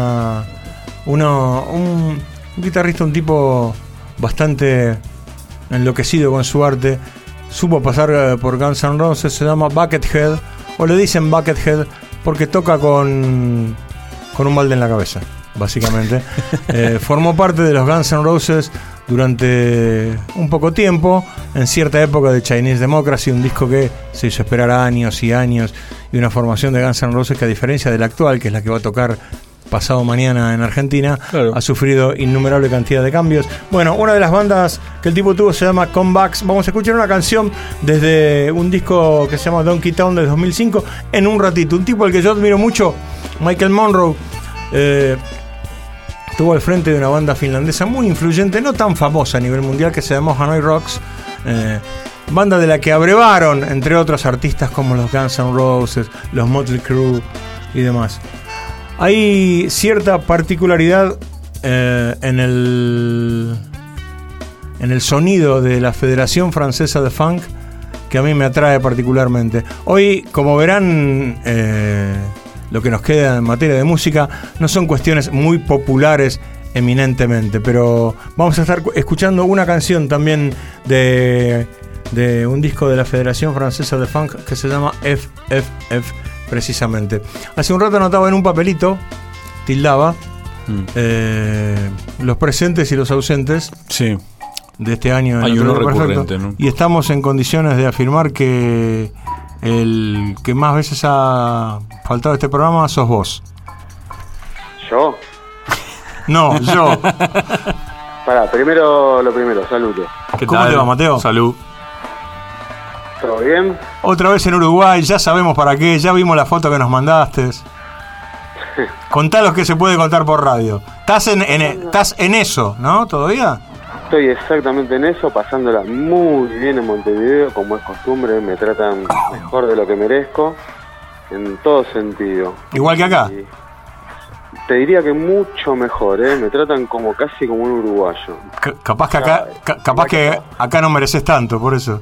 un guitarrista, un tipo bastante enloquecido con su arte. Supo pasar por Guns N' Roses, se llama Buckethead, o le dicen Buckethead porque toca con un balde en la cabeza, básicamente. Formó parte de los Guns N' Roses durante un poco tiempo, en cierta época de Chinese Democracy, un disco que se hizo esperar años y años, y una formación de Guns N' Roses que, a diferencia de la actual, que es la que va a tocar pasado mañana en Argentina, ha sufrido innumerable cantidad de cambios. Bueno, una de las bandas que el tipo tuvo se llama Comebacks. Vamos a escuchar una canción desde un disco que se llama Donkey Town de 2005 en un ratito. Un tipo al que yo admiro mucho, Michael Monroe, estuvo al frente de una banda finlandesa muy influyente, no tan famosa a nivel mundial, que se llamó Hanoi Rocks, banda de la que abrevaron, entre otros artistas como los Guns N' Roses, los Motley Crue y demás. Hay cierta particularidad en el sonido de la Federación Francesa de Funk que a mí me atrae particularmente. Hoy, como verán, lo que nos queda en materia de música no son cuestiones muy populares eminentemente, pero vamos a estar escuchando una canción también de un disco de la Federación Francesa de Funk que se llama FFF, precisamente. Hace un rato anotaba en un papelito, tildaba los presentes y los ausentes de este año.
Hay uno recurrente, ¿no?
Y estamos en condiciones de afirmar que el que más veces ha faltado a este programa sos vos.
¿Yo?
No, yo.
Pará, primero lo primero, saludos.
¿Cómo te va, Mateo?
Salud.
¿Todo bien?
Otra vez en Uruguay, ya sabemos para qué, ya vimos la foto que nos mandaste. Contá lo que se puede contar por radio. Estás en eso, ¿no? ¿Todavía?
Estoy exactamente en eso, pasándola muy bien en Montevideo, como es costumbre, me tratan mejor de lo que merezco, en todo sentido.
Igual que acá.
Y te diría que mucho mejor, me tratan casi como un uruguayo.
Capaz que acá no mereces tanto, por eso.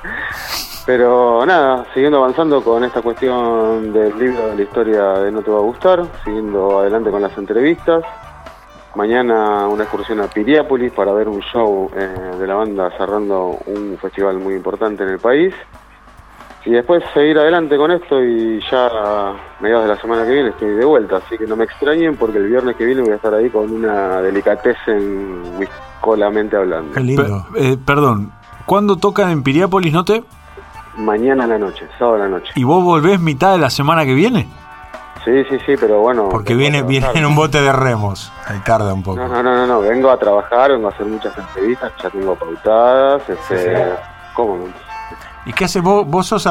Pero nada, siguiendo avanzando con esta cuestión del libro de la historia de No Te Va a Gustar, siguiendo adelante con las entrevistas. Mañana una excursión a Piriápolis para ver un show de la banda cerrando un festival muy importante en el país. Y después seguir adelante con esto y ya a mediados de la semana que viene estoy de vuelta. Así que no me extrañen porque el viernes que viene voy a estar ahí con una delicatessen whiskolamente hablando.
Qué lindo.
Perdón, ¿cuándo tocan en Piriápolis, no te?
Mañana a la noche, sábado a la noche.
¿Y vos volvés mitad de la semana que viene?
Sí, pero bueno...
Porque viene en un bote de remos, ahí tarda un poco.
No, vengo a trabajar, vengo a hacer muchas entrevistas, ya tengo pautadas, ¿cómo no?
¿Y qué haces vos? ¿Vos sos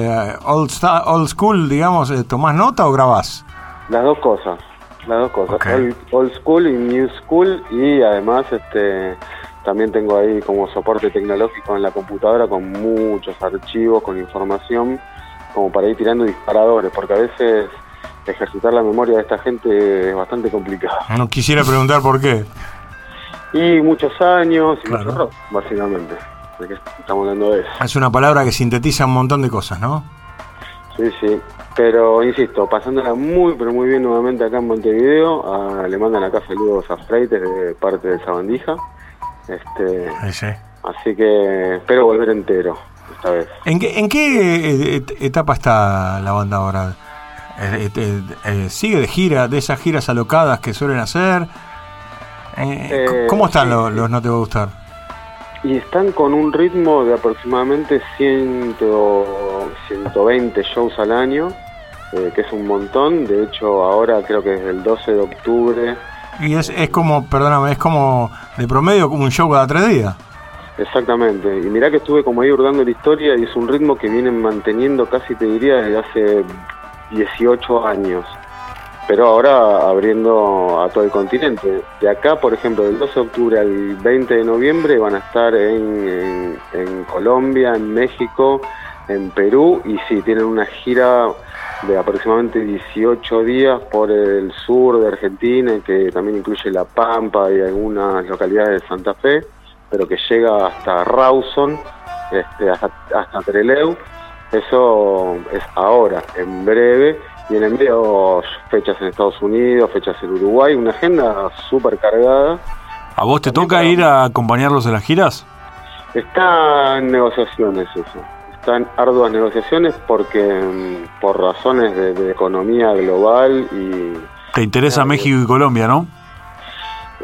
old school, digamos, tomás nota o grabás?
Las dos cosas.
Okay.
Old school y new school, y además también tengo ahí como soporte tecnológico en la computadora con muchos archivos, con información, como para ir tirando disparadores, porque a veces ejercitar la memoria de esta gente es bastante complicado.
No quisiera preguntar por qué.
Y muchos años, y mucho rock, básicamente. ¿De qué estamos hablando de eso?
Es una palabra que sintetiza un montón de cosas, ¿no?
Sí. Pero, insisto, pasándola muy, pero muy bien nuevamente acá en Montevideo. Le mandan acá saludos a Freites de parte de Sabandija.
Sí.
Así que espero volver entero esta vez.
¿En qué etapa está la banda ahora? ¿Sigue de gira, de esas giras alocadas que suelen hacer? ¿Cómo están los No Te Va a Gustar?
Y están con un ritmo de aproximadamente 120 shows al año, que es un montón. De hecho, ahora creo que es el 12 de octubre.
Y es como, perdóname, es como de promedio como un show cada 3 días.
Exactamente. Y mirá que estuve como ahí hurgando la historia y es un ritmo que vienen manteniendo casi, te diría, desde hace 18 años. Pero ahora abriendo a todo el continente. De acá, por ejemplo, del 12 de octubre al 20 de noviembre van a estar en Colombia, en México, en Perú, y sí, tienen una gira de aproximadamente 18 días por el sur de Argentina, que también incluye La Pampa y algunas localidades de Santa Fe, pero que llega hasta Rawson, hasta Trelew. Eso es ahora, en breve. Vienen medio fechas en Estados Unidos, fechas en Uruguay, una agenda súper cargada.
¿A vos te toca ir a acompañarlos en las giras?
Está en negociaciones eso. Están arduas negociaciones porque por razones de economía global y...
¿Te interesa México y Colombia, no?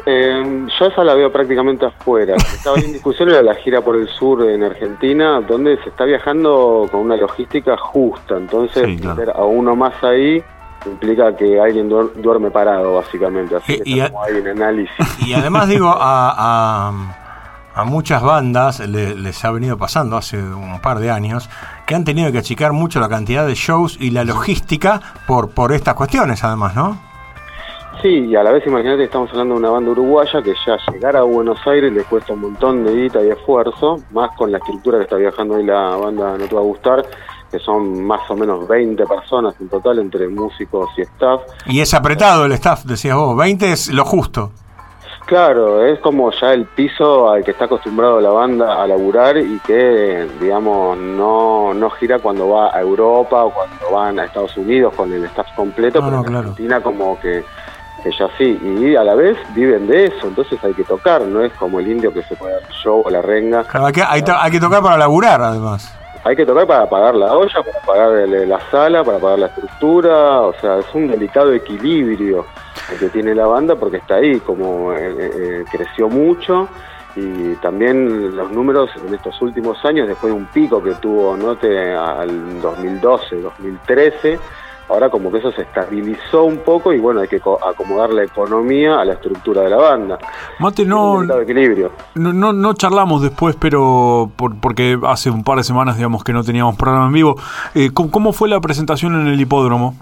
Yo esa la veo prácticamente afuera. Estaba en discusión era la gira por el sur en Argentina, donde se está viajando con una logística justa. Entonces, meter a uno más ahí implica que alguien duerme parado, básicamente. Así que estamos ahí en análisis.
Y además, digo, a muchas bandas les ha venido pasando hace un par de años que han tenido que achicar mucho la cantidad de shows y la logística por estas cuestiones, además, ¿no?
Sí, y a la vez imagínate, estamos hablando de una banda uruguaya que ya llegar a Buenos Aires le cuesta un montón de guita y esfuerzo, más con la estructura que está viajando hoy la banda No Te Va a Gustar, que son más o menos 20 personas en total entre músicos y staff.
Y es apretado el staff, decías vos, 20 es lo justo.
Claro, es como ya el piso al que está acostumbrado la banda a laburar y que, digamos, no gira cuando va a Europa o cuando van a Estados Unidos con el staff completo, pero en Argentina como que ya sí, y a la vez viven de eso, entonces hay que tocar, no es como el indio que se puede dar show o la renga.
Claro, hay que tocar para laburar, además.
Hay que tocar para pagar la olla, para pagar la sala, para pagar la estructura, o sea, es un delicado equilibrio el que tiene la banda porque está ahí, como creció mucho y también los números en estos últimos años, después de un pico que tuvo Note al 2012, 2013, ahora como que eso se estabilizó un poco y bueno, hay que acomodar la economía a la estructura de la banda.
Mate,
no
charlamos después, pero porque hace un par de semanas, digamos, que no teníamos programa en vivo. ¿Cómo fue la presentación en el hipódromo?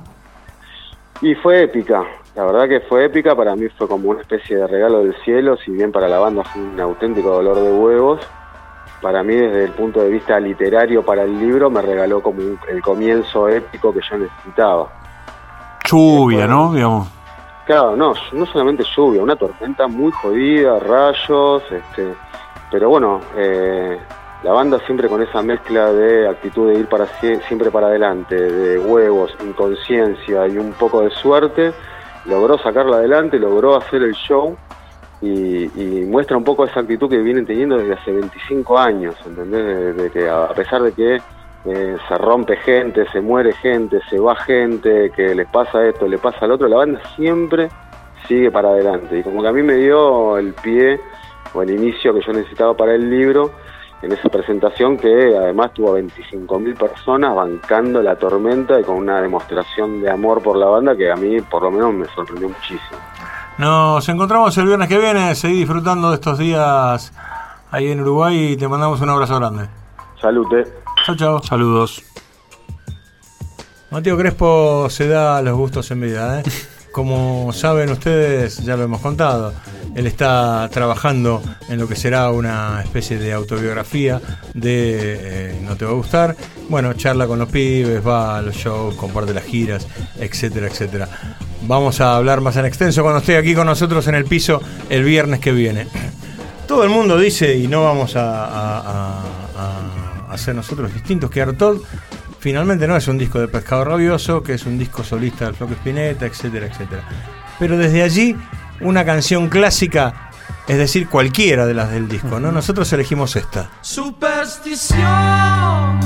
Y fue épica, la verdad que fue épica, para mí fue como una especie de regalo del cielo, si bien para la banda fue un auténtico dolor de huevos. Para mí, desde el punto de vista literario para el libro, me regaló como el comienzo épico que yo necesitaba.
Lluvia, ¿no? Digamos.
Claro, no solamente lluvia, una tormenta muy jodida, rayos, pero bueno, la banda siempre con esa mezcla de actitud de ir siempre para adelante, de huevos, inconsciencia y un poco de suerte, logró sacarla adelante, logró hacer el show. Y muestra un poco esa actitud que vienen teniendo desde hace 25 años, ¿entendés? De que a pesar de que se rompe gente, se muere gente, se va gente, que les pasa esto, le pasa al otro, la banda siempre sigue para adelante. Y como que a mí me dio el pie o el inicio que yo necesitaba para el libro, en esa presentación que además tuvo 25.000 personas bancando la tormenta y con una demostración de amor por la banda que a mí por lo menos me sorprendió muchísimo.
Nos encontramos el viernes que viene, seguí disfrutando de estos días ahí en Uruguay y te mandamos un abrazo grande.
Salute.
Chao.
Saludos.
Mateo Crespo se da los gustos en vida, ¿eh? Como saben ustedes, ya lo hemos contado, él está trabajando en lo que será una especie de autobiografía de No Te Va a Gustar. Bueno, charla con los pibes, va a los shows, comparte las giras, etcétera, etcétera. Vamos a hablar más en extenso cuando esté aquí con nosotros en el piso el viernes que viene. Todo el mundo dice, y no vamos a hacer nosotros distintos, que Artaud finalmente no es un disco de Pescado Rabioso, que es un disco solista del Flaco Spinetta, etcétera, etcétera. Pero desde allí, una canción clásica, es decir, cualquiera de las del disco, ¿no? Nosotros elegimos esta.
Superstición.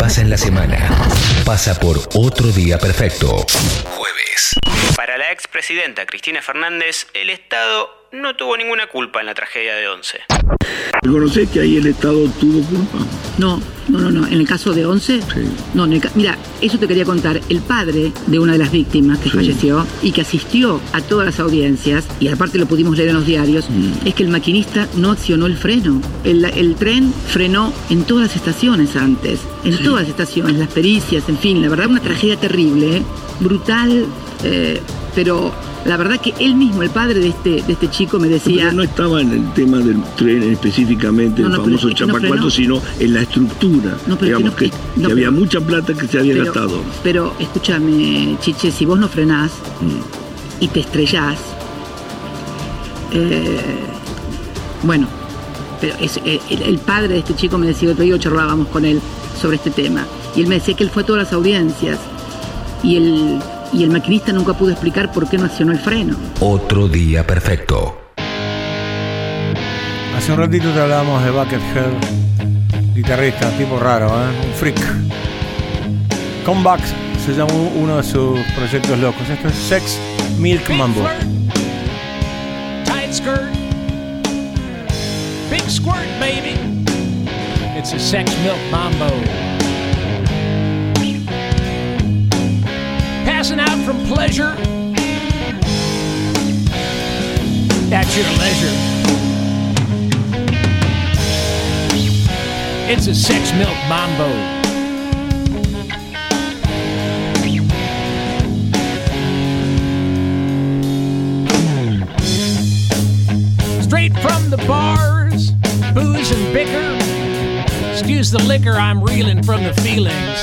pasa en la semana. Pasa por Otro Día Perfecto. Jueves.
Para la expresidenta Cristina Fernández, el Estado no tuvo ninguna culpa en la tragedia de Once.
¿Reconocés que ahí el Estado tuvo culpa?
No. En el caso de Once, no. Mira, eso te quería contar. El padre de una de las víctimas que falleció y que asistió a todas las audiencias, y aparte lo pudimos leer en los diarios, es que el maquinista no accionó el freno. El tren frenó en todas las estaciones antes. En todas las estaciones, las pericias, en fin. La verdad, una tragedia terrible, brutal, pero... La verdad que él mismo, el padre de este chico, me decía...
Pero no estaba en el tema del tren específicamente, el famoso Chapacuato, sino en la estructura. Digamos que había mucha plata que se había gastado.
Pero escúchame, Chiche, si vos no frenás y te estrellás... bueno, pero el padre de este chico me decía, otro día charlábamos con él sobre este tema, y él me decía que él fue a todas las audiencias, y el maquinista nunca pudo explicar por qué no accionó el freno.
Otro Día Perfecto.
Hace un ratito te hablábamos de Buckethead, guitarrista, tipo raro, un freak. Comeback se llamó uno de sus proyectos locos. Esto es Sex Milk Mambo.
Tight skirt, big squirt, baby. It's a Sex Milk Mambo. Passing out from pleasure at your leisure. It's a Sex Milk Mambo. Straight from the bars, booze and bicker. Excuse the liquor, I'm reeling from the feelings.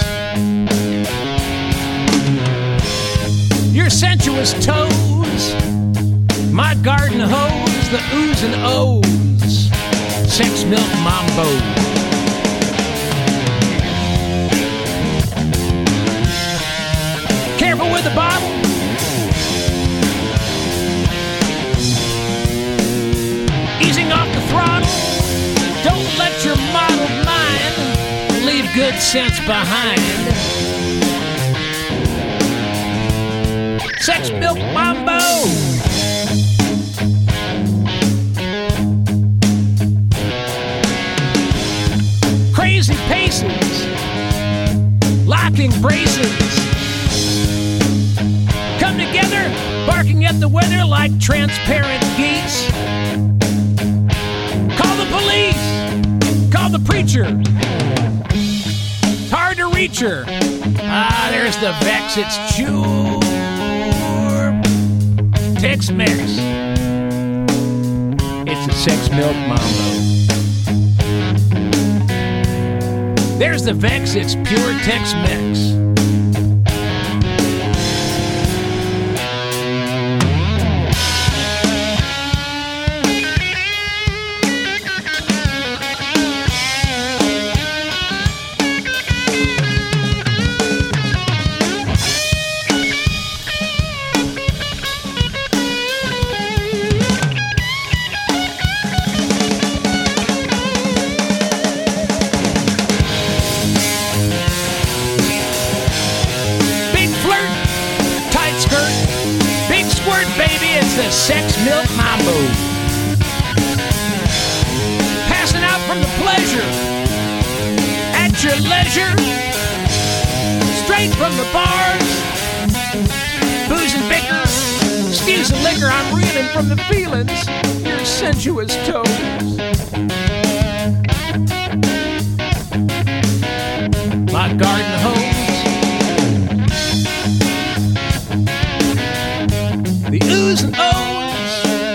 Your sensuous toes, my garden hose, the oohs and ohs, Sex Milk Mambo. Careful with the bottle. Easing off the throttle. Don't let your mottled mind leave good sense behind. Sex Milk Mambo. Crazy paces, locking braces, come together, barking at the weather like transparent geese. Call the police, call the preacher. It's hard to reach her. Ah, there's the Vex, it's Chew. Tex-Mex. It's a Sex Milk Mambo. There's the Vex, it's pure Tex-Mex. Sex Milk Mambo. Passing out from the pleasure at your leisure. Straight from the bars, booze and bicker. Excuse the liquor, I'm reeling from the feelings. Your sensuous toes. My garden hose. The oohs and ohs.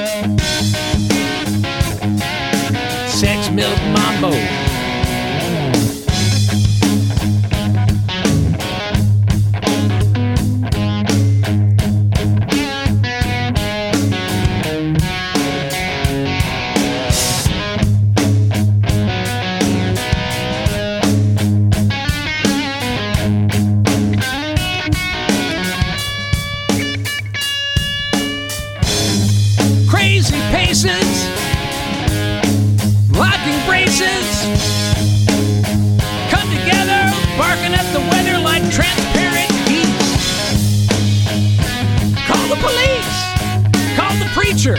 Sex Milk Mambo. her.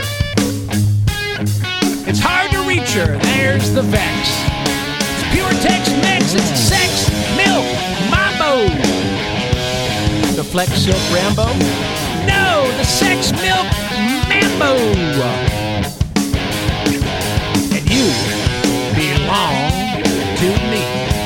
It's hard to reach her. There's the Vex. It's pure Tex-Mex. It's sex, milk, mambo. The Flex Silk Rambo? No, the Sex Milk Mambo. And you belong to me.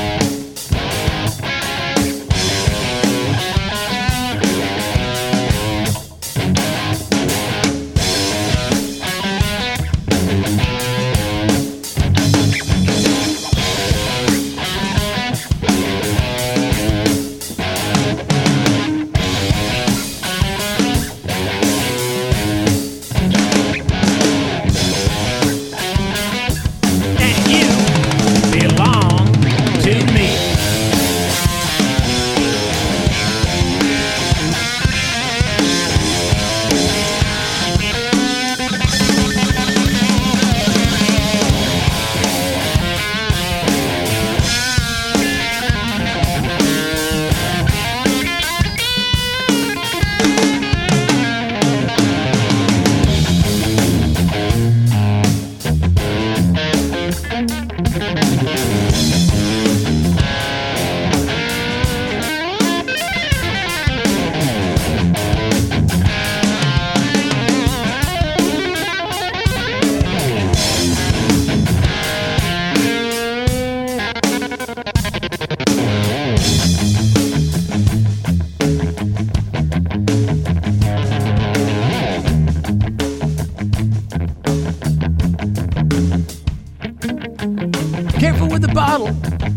Careful with the bottle.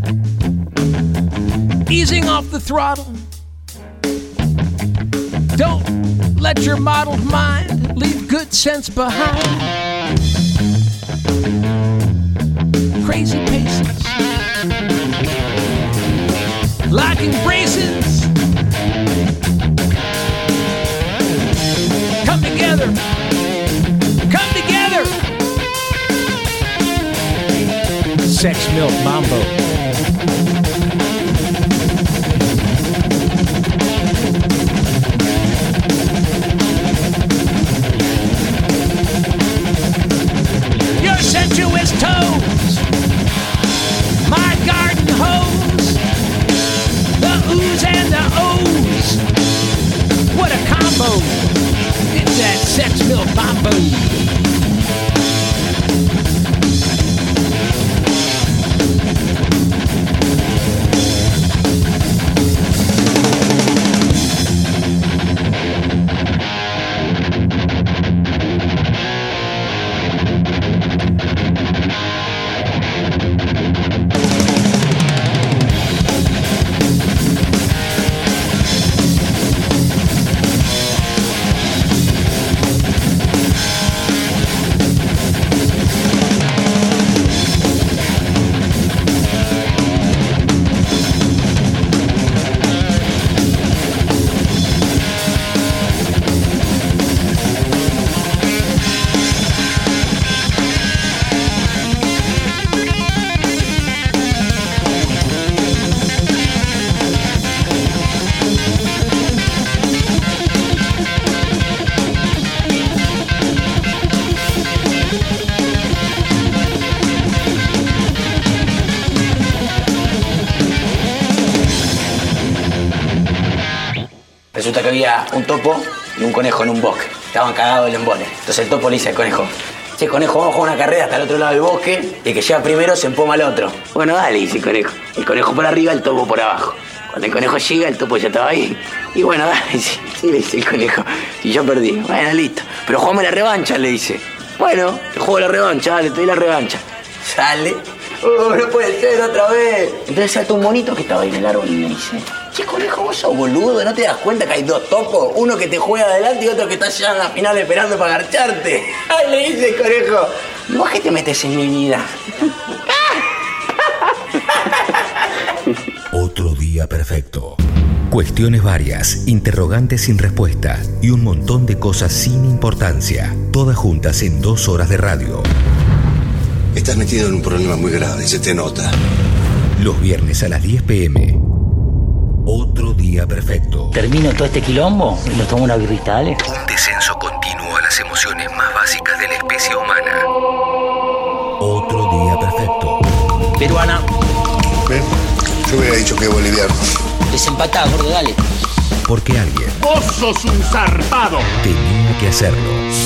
Easing off the throttle. Don't let your mottled mind leave good sense behind. Crazy paces. Locking braces. Come together. Come together. Sex Milk Mambo. Your sensuous toes, my garden hose, the oohs and the ohs. What a combo! It's that Sex Milk Mambo.
Resulta que había un topo y un conejo en un bosque. Estaban cagados el embole. Entonces el topo le dice al conejo: che, conejo, vamos a jugar una carrera hasta el otro lado del bosque y el que llega primero se empoma al otro. Bueno, dale, dice el conejo. El conejo por arriba, el topo por abajo. Cuando el conejo llega, el topo ya estaba ahí. Y bueno, dale, sí, le dice el conejo. Y yo perdí. Bueno, listo. Pero jugame la revancha, le dice. Bueno, te juego la revancha, dale, te doy la revancha. Sale. No puede ser otra vez. Entonces salta un monito que estaba ahí en el árbol y le dice: che, conejo, vos sos boludo, ¿no te das cuenta que hay dos topos? Uno que te juega adelante y otro que está allá en la final esperando para garcharte. Ay, le dice el conejo: ¿y vos qué te metes en mi vida?
Otro día perfecto. Cuestiones varias, interrogantes sin respuesta y un montón de cosas sin importancia. Todas juntas en 2 horas de radio.
Estás metido en un problema muy grave, se te nota.
Los viernes a las 10 p.m. Otro día perfecto.
Termino todo este quilombo y nos tomo una birrita, ¿vale?
Un descenso continuo a las emociones más básicas básicas de la especie humana. Otro día perfecto.
Peruana. ¿Ven? Yo hubiera dicho que boliviano.
Desempatá, gordo, dale.
Porque alguien...
¡Vos sos un zarpado!
tenía que hacerlo.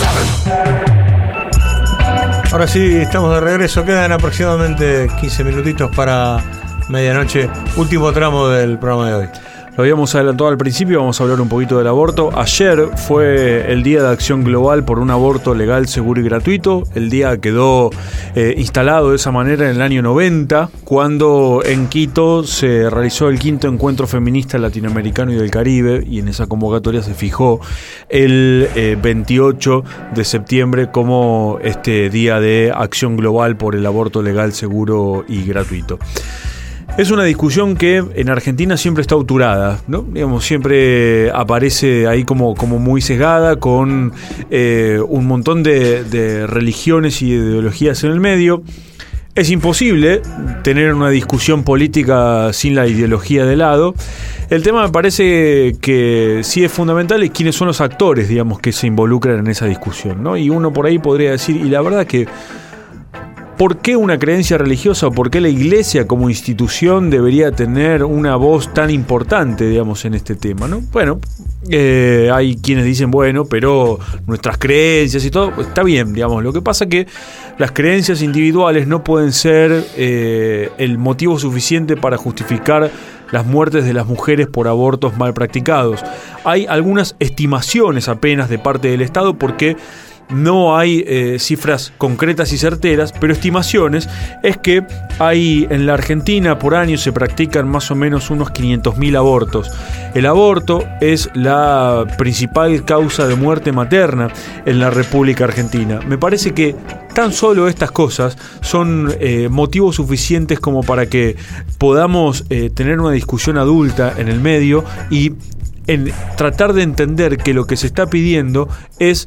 Ahora sí, estamos de regreso. Quedan aproximadamente 15 minutitos para medianoche. Último tramo del programa de hoy.
Lo habíamos adelantado al principio, vamos a hablar un poquito del aborto. Ayer fue el Día de Acción Global por un aborto legal, seguro y gratuito. El día quedó instalado de esa manera en el año 90, cuando en Quito se realizó el 5º encuentro feminista latinoamericano y del Caribe, y en esa convocatoria se fijó el 28 de septiembre como este Día de Acción Global por el aborto legal, seguro y gratuito. Es una discusión que en Argentina siempre está auturada, ¿no? Digamos, siempre aparece ahí como muy sesgada, con un montón de religiones y ideologías en el medio. Es imposible tener una discusión política sin la ideología de lado. El tema me parece que sí es fundamental es quiénes son los actores, digamos, que se involucran en esa discusión, ¿no? Y uno por ahí podría decir, y la verdad que ¿por qué una creencia religiosa o por qué la iglesia como institución debería tener una voz tan importante, digamos, en este tema, ¿no? Bueno, hay quienes dicen, bueno, pero nuestras creencias y todo, está bien, digamos. Lo que pasa es que las creencias individuales no pueden ser el motivo suficiente para justificar las muertes de las mujeres por abortos mal practicados. Hay algunas estimaciones apenas de parte del Estado porque no hay cifras concretas y certeras, pero estimaciones es que hay en la Argentina por año se practican más o menos unos 500.000 abortos. El aborto es la principal causa de muerte materna en la República Argentina. Me parece que tan solo estas cosas son motivos suficientes como para que podamos tener una discusión adulta en el medio y en tratar de entender que lo que se está pidiendo es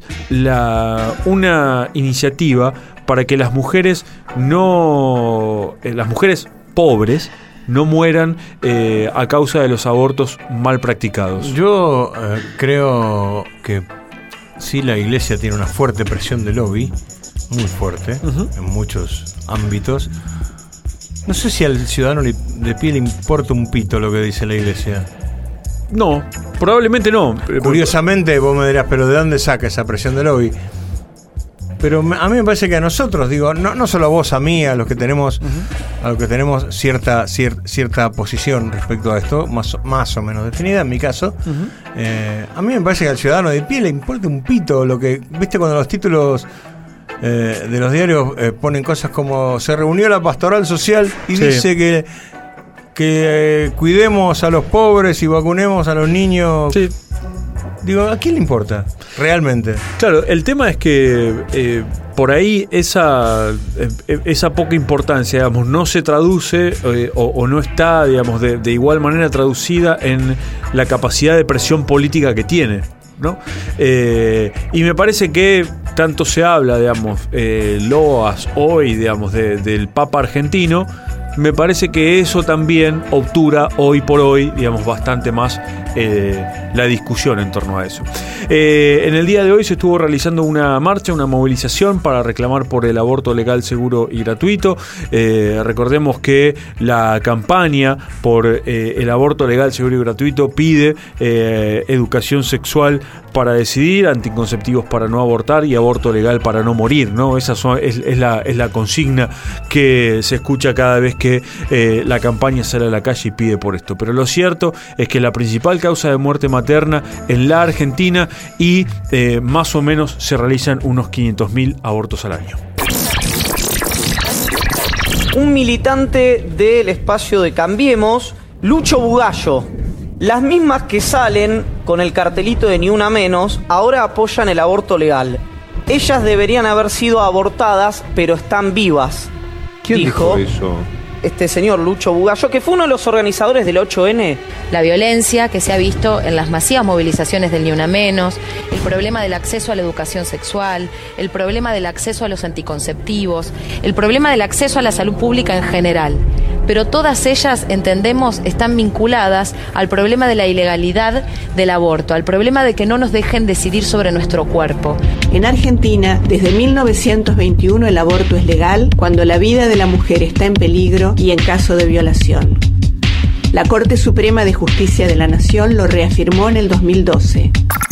una iniciativa para que las mujeres las mujeres pobres no mueran a causa de los abortos mal practicados.
Yo creo que sí, la iglesia tiene una fuerte presión de lobby, muy fuerte, en muchos ámbitos. No sé si al ciudadano de pie le importa un pito lo que dice la iglesia.
No, probablemente no.
Curiosamente, vos me dirás, pero ¿de dónde saca esa presión de lobby? Pero a mí me parece que a nosotros, digo, no solo a vos, a mí, a los que tenemos, cierta posición respecto a esto, más o menos definida, en mi caso, a mí me parece que al ciudadano de pie le importa un pito lo que, viste, cuando los títulos de los diarios ponen cosas como se reunió la pastoral social y dice que cuidemos a los pobres y vacunemos a los niños. Sí. Digo, ¿a quién le importa? Realmente.
Claro, el tema es que por ahí esa poca importancia, digamos, no se traduce o no está, digamos, de igual manera traducida en la capacidad de presión política que tiene, ¿no? Y me parece que tanto se habla, digamos, loas hoy, digamos, del Papa argentino. Me parece que eso también obtura hoy por hoy, digamos, bastante más la discusión en torno a eso. En el día de hoy se estuvo realizando una marcha, una movilización para reclamar por el aborto legal, seguro y gratuito. Recordemos que la campaña por el aborto legal, seguro y gratuito pide educación sexual para decidir, anticonceptivos para no abortar y aborto legal para no morir, ¿no? Esa es la consigna que se escucha cada vez que la campaña sale a la calle y pide por esto. Pero lo cierto es que la principal causa de muerte materna en la Argentina y más o menos se realizan unos 500.000 abortos al año.
Un militante del espacio de Cambiemos, Lucho Bugallo. Las mismas que salen con el cartelito de Ni Una Menos, ahora apoyan el aborto legal. Ellas deberían haber sido abortadas, pero están vivas.
¿Quién dijo eso?
este señor Lucho Bugallo, que fue uno de los organizadores del 8N.
La violencia que se ha visto en las masivas movilizaciones del Ni Una Menos, el problema del acceso a la educación sexual, el problema del acceso a los anticonceptivos, el problema del acceso a la salud pública en general. Pero todas ellas, entendemos, están vinculadas al problema de la ilegalidad del aborto, al problema de que no nos dejen decidir sobre nuestro cuerpo.
En Argentina, desde 1921 el aborto es legal cuando la vida de la mujer está en peligro y en caso de violación. La Corte Suprema de Justicia de la Nación lo reafirmó en el 2012.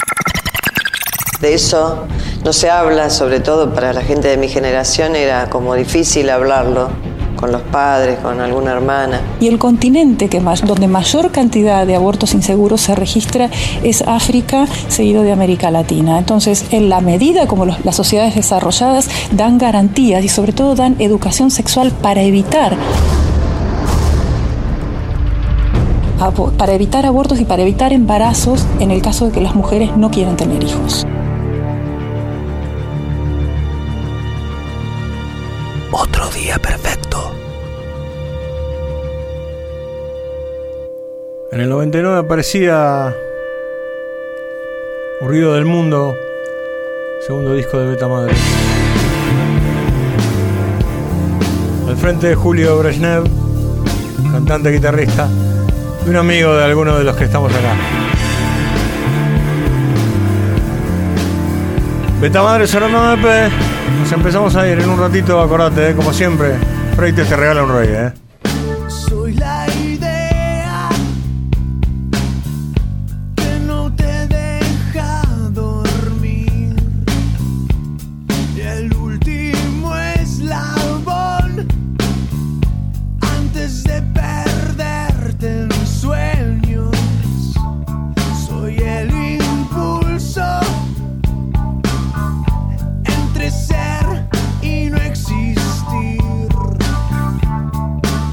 De eso no se habla, sobre todo para la gente de mi generación era como difícil hablarlo con los padres, con alguna hermana.
Y el continente donde mayor cantidad de abortos inseguros se registra es África, seguido de América Latina. Entonces, en la medida como las sociedades desarrolladas dan garantías y sobre todo dan educación sexual para evitar abortos y para evitar embarazos en el caso de que las mujeres no quieran tener hijos.
Otro día perfecto.
En el 99 aparecía Un Ruido del Mundo, segundo disco de Beta Madre. Al frente de Julio Brezhnev, cantante, guitarrista, y un amigo de algunos de los que estamos acá. Beta Madre sonando de EP. Nos empezamos a ir en un ratito, acordate, como siempre, Freites te regala un rey,
Soy la idea que no te deja dormir, y el último eslabón antes de perderte en sueños. Soy el impulso entre ser y no existir.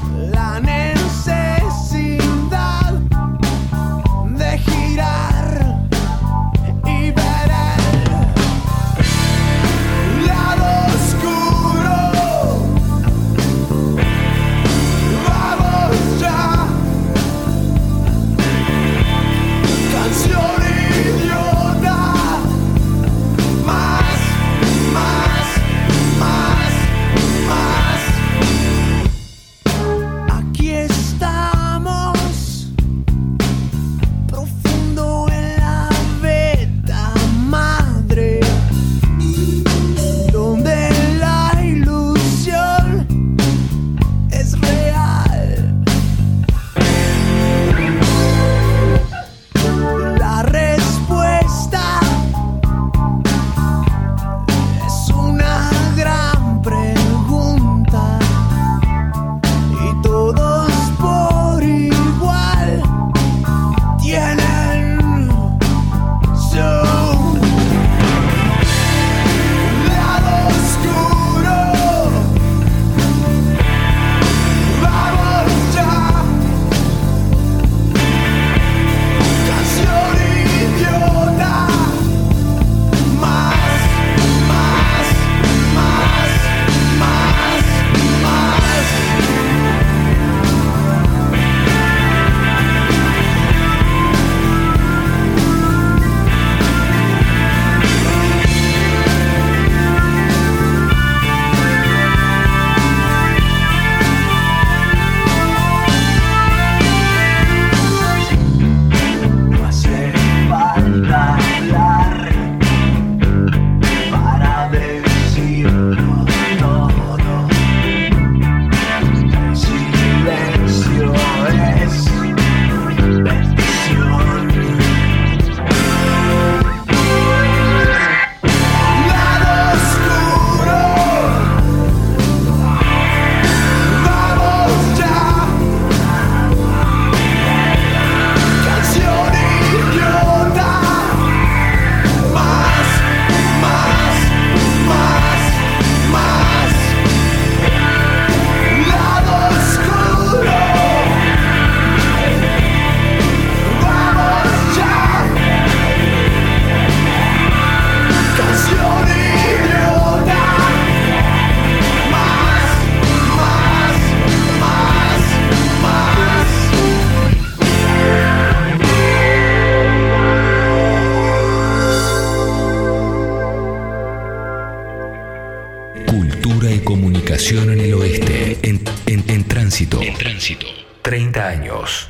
Comunicación en el oeste. En tránsito. 30 años.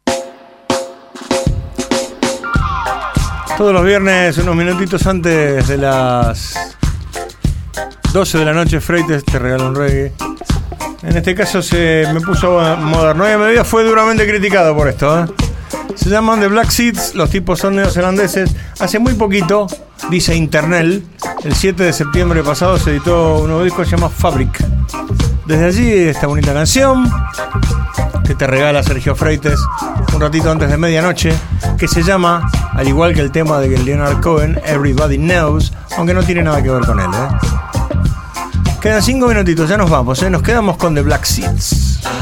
Todos los viernes, unos minutitos antes de las 12 de la noche, Freites te regala un reggae. En este caso se me puso moderno. Y a medida fue duramente criticado por esto, ¿eh? Se llaman The Black Seeds, los tipos son neozelandeses. Hace muy poquito, dice Internal, el 7 de septiembre pasado se editó un nuevo disco que se llama Fabric. Desde allí esta bonita canción que te regala Sergio Freites un ratito antes de medianoche, que se llama, al igual que el tema de Leonard Cohen, Everybody Knows, aunque no tiene nada que ver con él, ¿eh? Quedan 5 minutitos, ya nos vamos, ¿eh? Nos quedamos con The Black Seeds.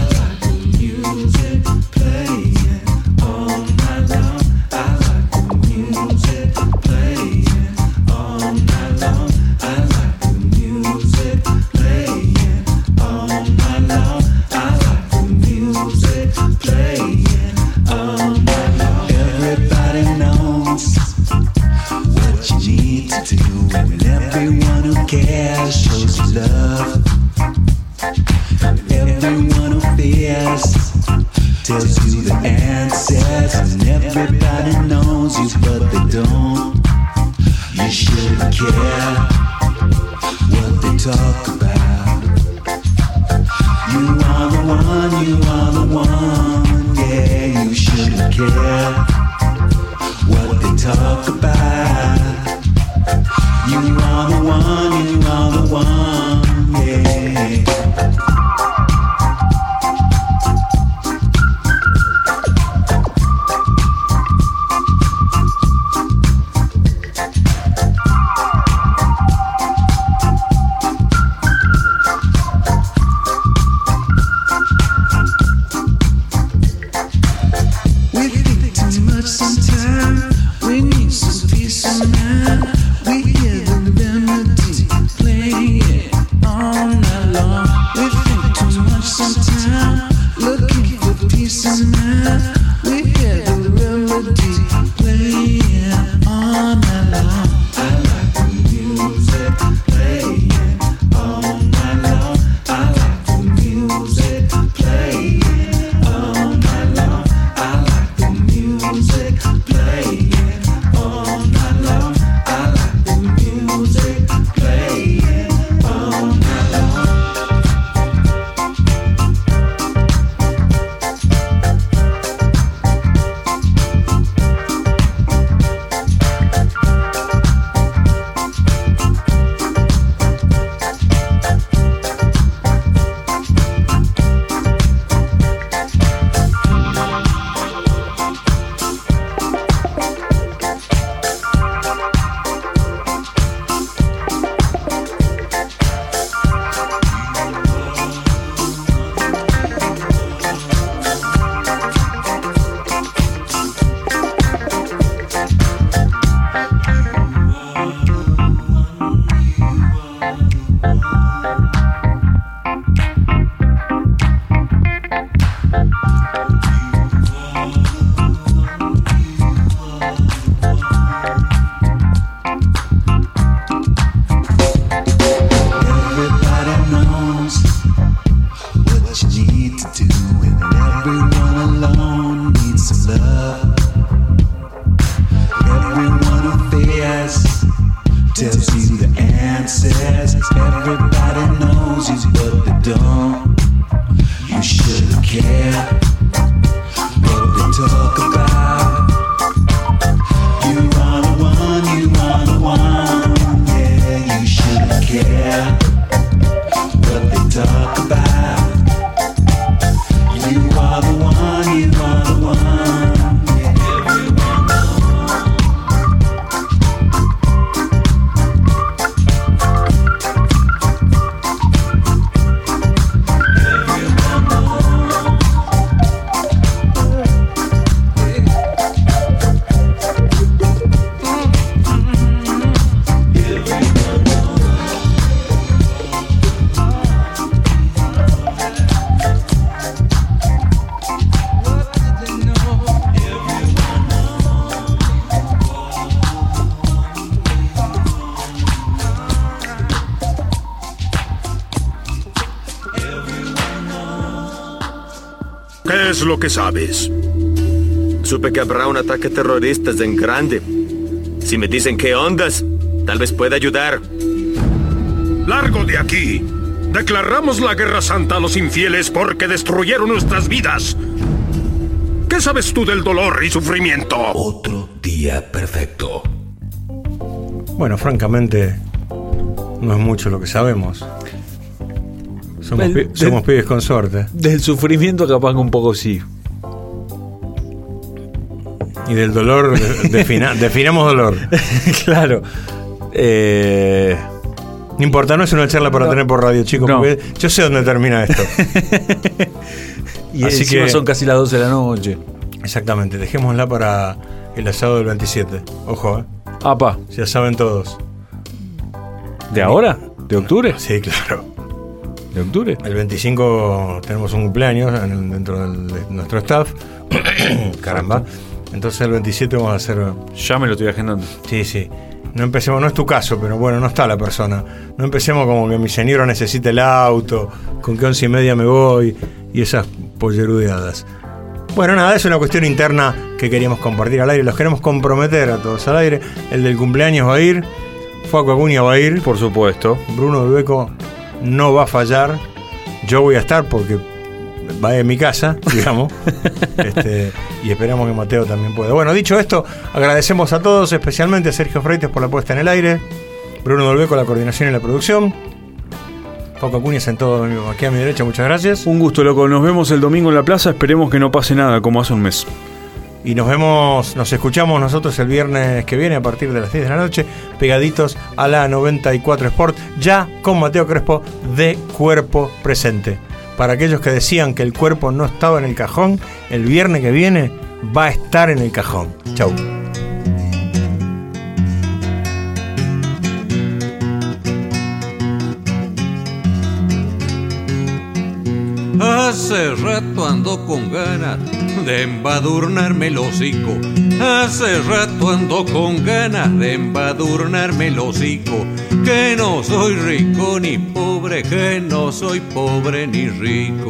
Tells you the answers, and everybody knows you, but they don't. You shouldn't care what they talk about. You are the one, you are the one, yeah. You shouldn't care what they talk about. You are the one, you are the one, yeah.
es lo que sabes?
Supe que habrá un ataque terrorista en grande. Si me dicen qué ondas, tal vez pueda ayudar.
¡Largo de aquí! Declaramos la guerra santa a los infieles porque destruyeron nuestras vidas. ¿Qué sabes tú del dolor y sufrimiento?
Otro día perfecto.
Bueno, francamente, no es mucho lo que sabemos. Somos pibes con suerte.
Del sufrimiento capaz que un poco sí.
Y del dolor, definamos dolor.
Claro.
No importa, no es una charla para tener por radio, chicos, porque yo sé dónde termina esto.
Y así que son casi las 12 de la noche.
Exactamente, dejémosla para el asado del 27. Ojo,
Apa.
Ya saben todos.
¿De ahora? ¿De octubre?
Sí, claro.
¿De octubre?
El 25 tenemos un cumpleaños dentro de nuestro staff. Caramba. Entonces el 27 vamos a hacer...
Ya me lo estoy agendando.
Sí. No empecemos, no es tu caso, pero bueno, no está la persona. No empecemos como que mi señora necesita el auto, con que 11:30 me voy y esas pollerudeadas. Bueno, nada, es una cuestión interna que queríamos compartir al aire. Los queremos comprometer a todos al aire. El del cumpleaños va a ir. Facu Acuña va a ir.
Por supuesto.
Bruno del Beco no va a fallar. Yo voy a estar porque va en mi casa, digamos. Y esperamos que Mateo también pueda. Bueno, dicho esto, agradecemos a todos, especialmente a Sergio Freites por la puesta en el aire, Bruno del Beco la coordinación y la producción, Facu Acuña sentado aquí a mi derecha, muchas gracias.
Un gusto, loco. Nos vemos el domingo en la plaza. Esperemos que no pase nada como hace un mes.
Y nos escuchamos nosotros el viernes que viene a partir de las 10 de la noche, pegaditos a la 94 Sport, ya con Mateo Crespo de Cuerpo Presente. Para aquellos que decían que el cuerpo no estaba en el cajón, el viernes que viene va a estar en el cajón. Chau.
Hace rato ando con ganas de embadurnarme el hocico. Hace rato ando con ganas de embadurnarme el hocico. Que no soy rico ni pobre, que no soy pobre ni rico.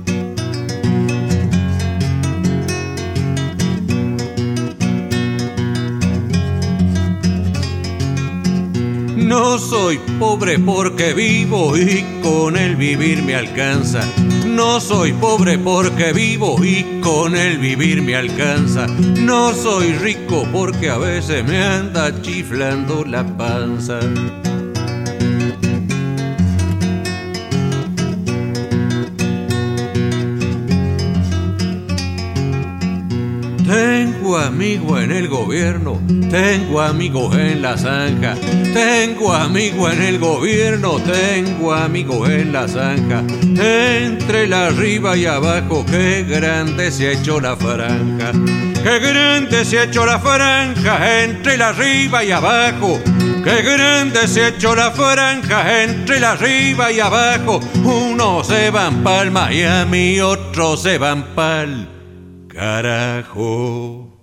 No soy pobre porque vivo y con el vivir me alcanza. No soy pobre porque vivo y con el vivir me alcanza. No soy rico porque a veces me anda chiflando la panza. Tengo amigos en el gobierno, tengo amigos en la zanja, tengo amigos en el gobierno, tengo amigos en la zanja. Entre la arriba y abajo, qué grande se ha hecho la franja. Qué grande se ha hecho la franja entre la arriba y abajo. Qué grande se ha hecho la franja entre la arriba y abajo. Unos se van pa'l Miami, otros se van pa'l carajo.